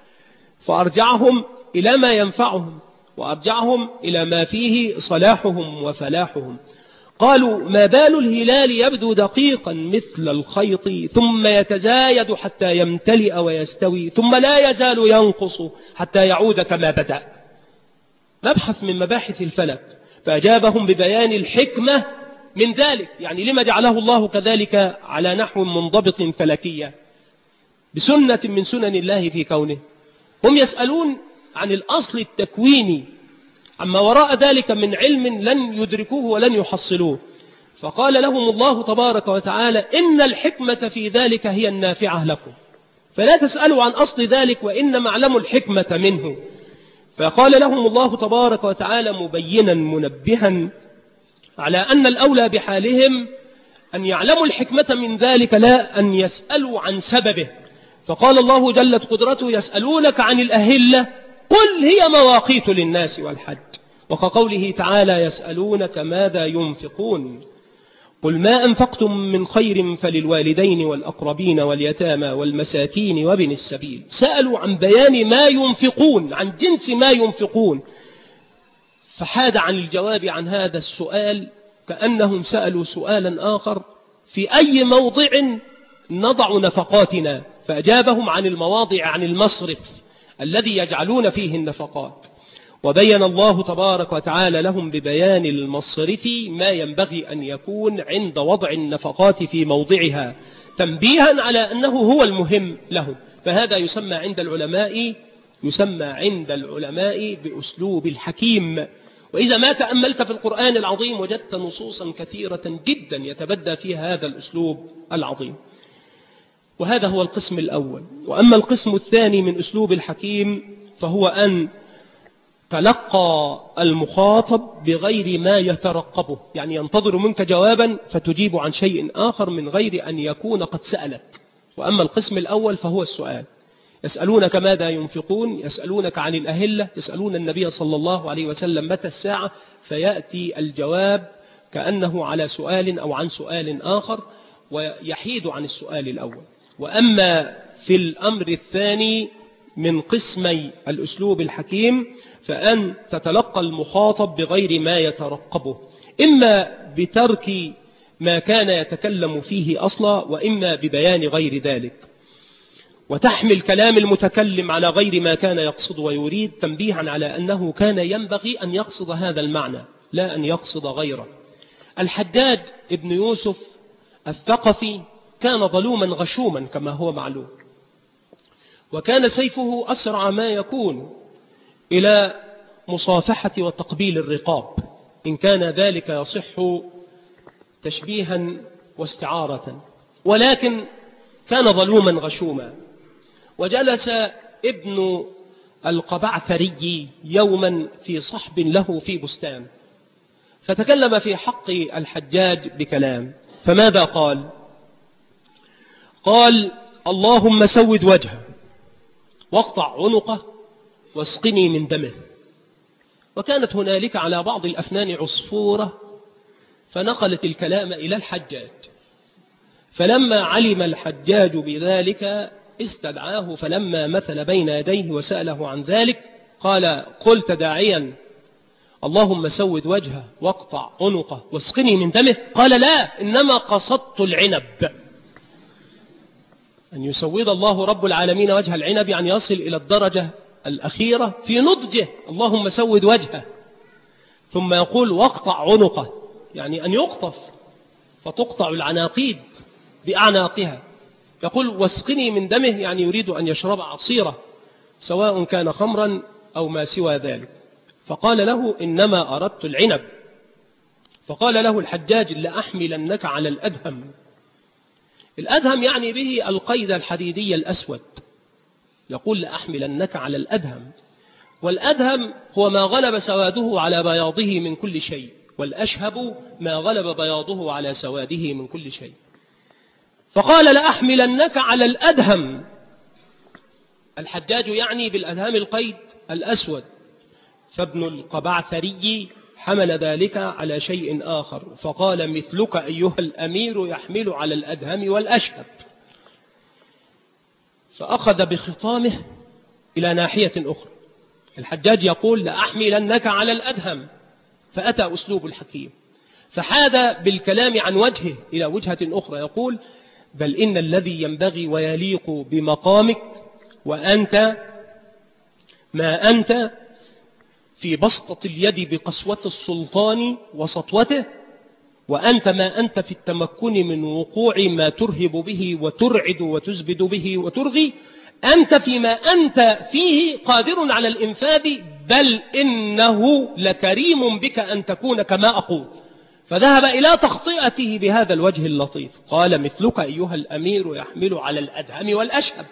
فأرجعهم إلى ما ينفعهم، وأرجعهم إلى ما فيه صلاحهم وفلاحهم. قالوا: ما بال الهلال يبدو دقيقا مثل الخيط ثم يتزايد حتى يمتلئ ويستوي ثم لا يزال ينقص حتى يعود كما بدأ. مبحث من مباحث الفلك. فأجابهم ببيان الحكمة من ذلك، يعني لما جعله الله كذلك على نحو منضبط فلكية بسنة من سنن الله في كونه. هم يسألون عن الأصل التكويني، عما وراء ذلك من علم لن يدركوه ولن يحصلوه. فقال لهم الله تبارك وتعالى: إن الحكمة في ذلك هي النافعة لكم، فلا تسألوا عن أصل ذلك وإنما اعلموا الحكمة منه. فقال لهم الله تبارك وتعالى مبينا منبها على أن الأولى بحالهم أن يعلموا الحكمة من ذلك، لا أن يسألوا عن سببه. فقال الله جلت قدرته: يسألونك عن الأهلة قل هي مواقيت للناس والحج. وكقوله تعالى: يسألونك ماذا ينفقون قل ما أنفقتم من خير فللوالدين والأقربين واليتامى والمساكين وابن السبيل. سألوا عن بيان ما ينفقون، عن جنس ما ينفقون، فحاد عن الجواب عن هذا السؤال كأنهم سألوا سؤالا آخر: في أي موضع نضع نفقاتنا؟ فأجابهم عن المواضع، عن المصرف الذي يجعلون فيه النفقات. وبين الله تبارك وتعالى لهم ببيان المصرف ما ينبغي أن يكون عند وضع النفقات في موضعها، تنبيها على أنه هو المهم لهم. فهذا يسمى عند العلماء بأسلوب الحكيم. وإذا ما تأملت في القرآن العظيم وجدت نصوصا كثيرة جدا يتبدى فيها هذا الأسلوب العظيم. وهذا هو القسم الأول. وأما القسم الثاني من أسلوب الحكيم فهو أن تلقى المخاطب بغير ما يترقبه، يعني ينتظر منك جوابا فتجيب عن شيء آخر من غير أن يكون قد سألك. وأما القسم الأول فهو السؤال. يسألونك ماذا ينفقون، يسألونك عن الأهلة، يسألون النبي صلى الله عليه وسلم متى الساعة، فيأتي الجواب كأنه على سؤال أو عن سؤال آخر ويحيد عن السؤال الأول. وأما في الأمر الثاني من قسمي الأسلوب الحكيم فأن تتلقى المخاطب بغير ما يترقبه، إما بترك ما كان يتكلم فيه أصلا، وإما ببيان غير ذلك، وتحمل كلام المتكلم على غير ما كان يقصد ويريد، تنبيها على أنه كان ينبغي أن يقصد هذا المعنى لا أن يقصد غيره. الحجاج ابن يوسف الثقفي كان ظلوما غشوما كما هو معلوم، وكان سيفه أسرع ما يكون إلى مصافحة وتقبيل الرقاب، إن كان ذلك يصح تشبيها واستعارة، ولكن كان ظلوما غشوما. وجلس ابن القبعثري يوما في صحب له في بستان، فتكلم في حق الحجاج بكلام، فماذا قال؟ قال: اللهم سود وجهه واقطع عنقه واسقني من دمه. وكانت هنالك على بعض الأفنان عصفورة فنقلت الكلام إلى الحجاج، فلما علم الحجاج بذلك استدعاه، فلما مثل بين يديه وسأله عن ذلك قال: قلت داعيا اللهم سود وجهه واقطع عنقه واسقني من دمه؟ قال: لا، إنما قصدت العنب، أن يسود الله رب العالمين وجه العنب، يعني يصل إلى الدرجة الأخيرة في نضجه، اللهم سود وجهه، ثم يقول واقطع عنقه، يعني أن يقطف فتقطع العناقيد بأعناقها، يقول واسقني من دمه، يعني يريد أن يشرب عصيرة سواء كان خمرا أو ما سوى ذلك. فقال له: إنما أردت العنب. فقال له الحجاج: لأحملنك على الأدهم. الأدهم يعني به القيد الحديدي الأسود، يقول لأحملنك على الأدهم، والأدهم هو ما غلب سواده على بياضه من كل شيء، والأشهب ما غلب بياضه على سواده من كل شيء. فقال لأحملنك على الأدهم، الحجاج يعني بالأدهم القيد الأسود، فابن القبعثري حمل ذلك على شيء آخر، فقال مثلك أيها الأمير يحمل على الأدهم والأشهب. فأخذ بخطامه إلى ناحية أخرى، الحجاج يقول لأحملنك على الأدهم، فأتى أسلوب الحكيم فحاد بالكلام عن وجهه إلى وجهة أخرى، يقول بل إن الذي ينبغي ويليق بمقامك وأنت ما أنت في بسطة اليد بقسوة السلطان وسطوته، وأنت ما أنت في التمكن من وقوع ما ترهب به وترعد وتزبد به وترغي، أنت فيما أنت فيه قادر على الإنفاذ، بل إنه لكريم بك أن تكون كما أقول. فذهب إلى تخطئته بهذا الوجه اللطيف، قال مثلك أيها الأمير يحمل على الأدهم والأشهب.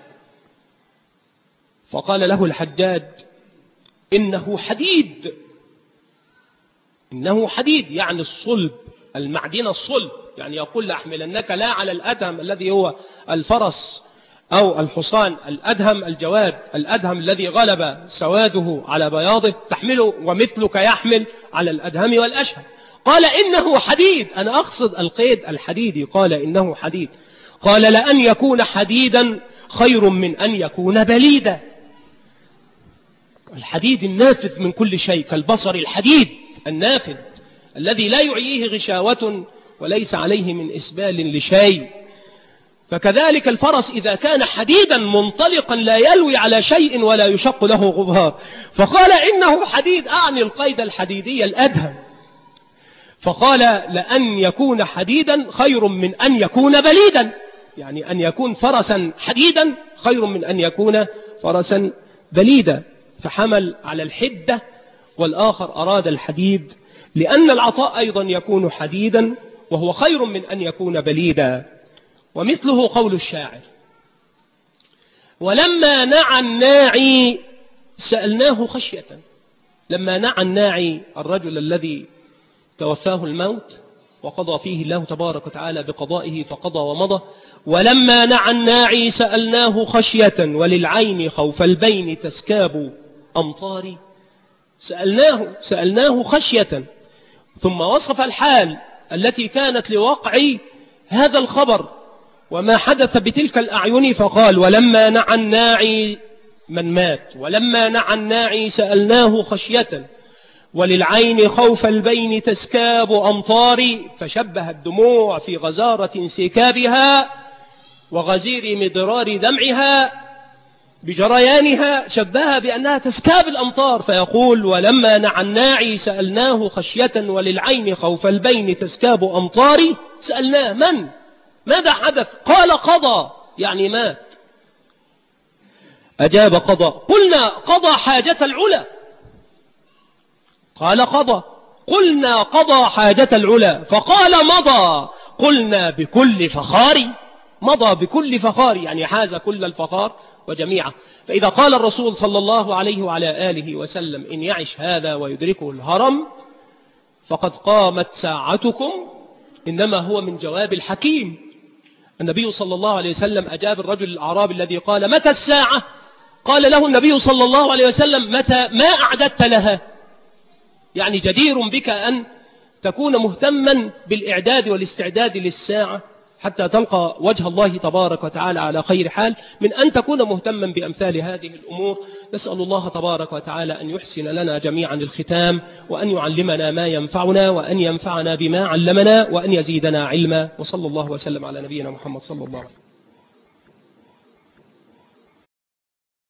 فقال له الحجاج إنه حديد، إنه حديد يعني الصلب، المعدن الصلب، يعني يقول لأحملنك لا على الأدهم الذي هو الفرس أو الحصان، الأدهم الجواد، الأدهم الذي غلب سواده على بياضه تحمله، ومثلك يحمل على الأدهم والأشهب. قال إنه حديد، أنا أقصد القيد الحديدي، قال إنه حديد. قال لأن يكون حديدا خير من أن يكون بليدا. الحديد النافذ من كل شيء، كالبصر الحديد النافذ الذي لا يعيه غشاوة وليس عليه من إسبال لشيء. فكذلك الفرس إذا كان حديدا منطلقا لا يلوي على شيء ولا يشق له غبار. فقال إنه حديد، أعني القيد الحديدي الأدهم. فقال لأن يكون حديدا خير من أن يكون بليدا، يعني أن يكون فرسا حديدا خير من أن يكون فرسا بليدا. فحمل على الحدة، والآخر أراد الحديد، لأن العطاء أيضا يكون حديدا وهو خير من أن يكون بليدا. ومثله قول الشاعر ولما نعى الناعي سألناه خشية، لما نعى الناعي الرجل الذي توفاه الموت وقضى فيه الله تبارك وتعالى بقضائه فقضى ومضى، ولما نعى الناعي سألناه خشية وللعين خوف البين تسكاب أمطاري. سألناه خشية، ثم وصف الحال التي كانت لوقع هذا الخبر وما حدث بتلك الأعين، فقال ولما نعى الناعي من مات، ولما نعى الناعي سألناه خشية وللعين خوف البين تسكاب أمطاري. فشبه الدموع في غزارة سكابها وغزير مضرار دمعها بجريانها، شبهها بأنها تسكاب الأمطار، فيقول ولما نعى الناعي سألناه خشية وللعين خوف البين تسكاب أمطاري. سألناه من؟ ماذا حدث؟ قال قضى، يعني مات. أجاب قضى. قلنا قضى حاجة العلا. قال قضى. قلنا قضى حاجة العلا. فقال مضى. قلنا بكل فخار. مضى بكل فخار يعني حاز كل الفخار وجميعه. فإذا قال الرسول صلى الله عليه وعلى آله وسلم إن يعش هذا ويدركه الهرم فقد قامت ساعتكم، إنما هو من جواب الحكيم. النبي صلى الله عليه وسلم أجاب الرجل الأعرابي الذي قال متى الساعة؟ قال له النبي صلى الله عليه وسلم متى ما أعددت لها؟ يعني جدير بك أن تكون مهتما بالإعداد والاستعداد للساعة حتى تلقى وجه الله تبارك وتعالى على خير حال، من أن تكون مهتما بأمثال هذه الأمور. نسأل الله تبارك وتعالى أن يحسن لنا جميعا الختام، وأن يعلمنا ما ينفعنا، وأن ينفعنا بما علمنا، وأن يزيدنا علما. وصلى الله وسلم على نبينا محمد صلى الله عليه وسلم.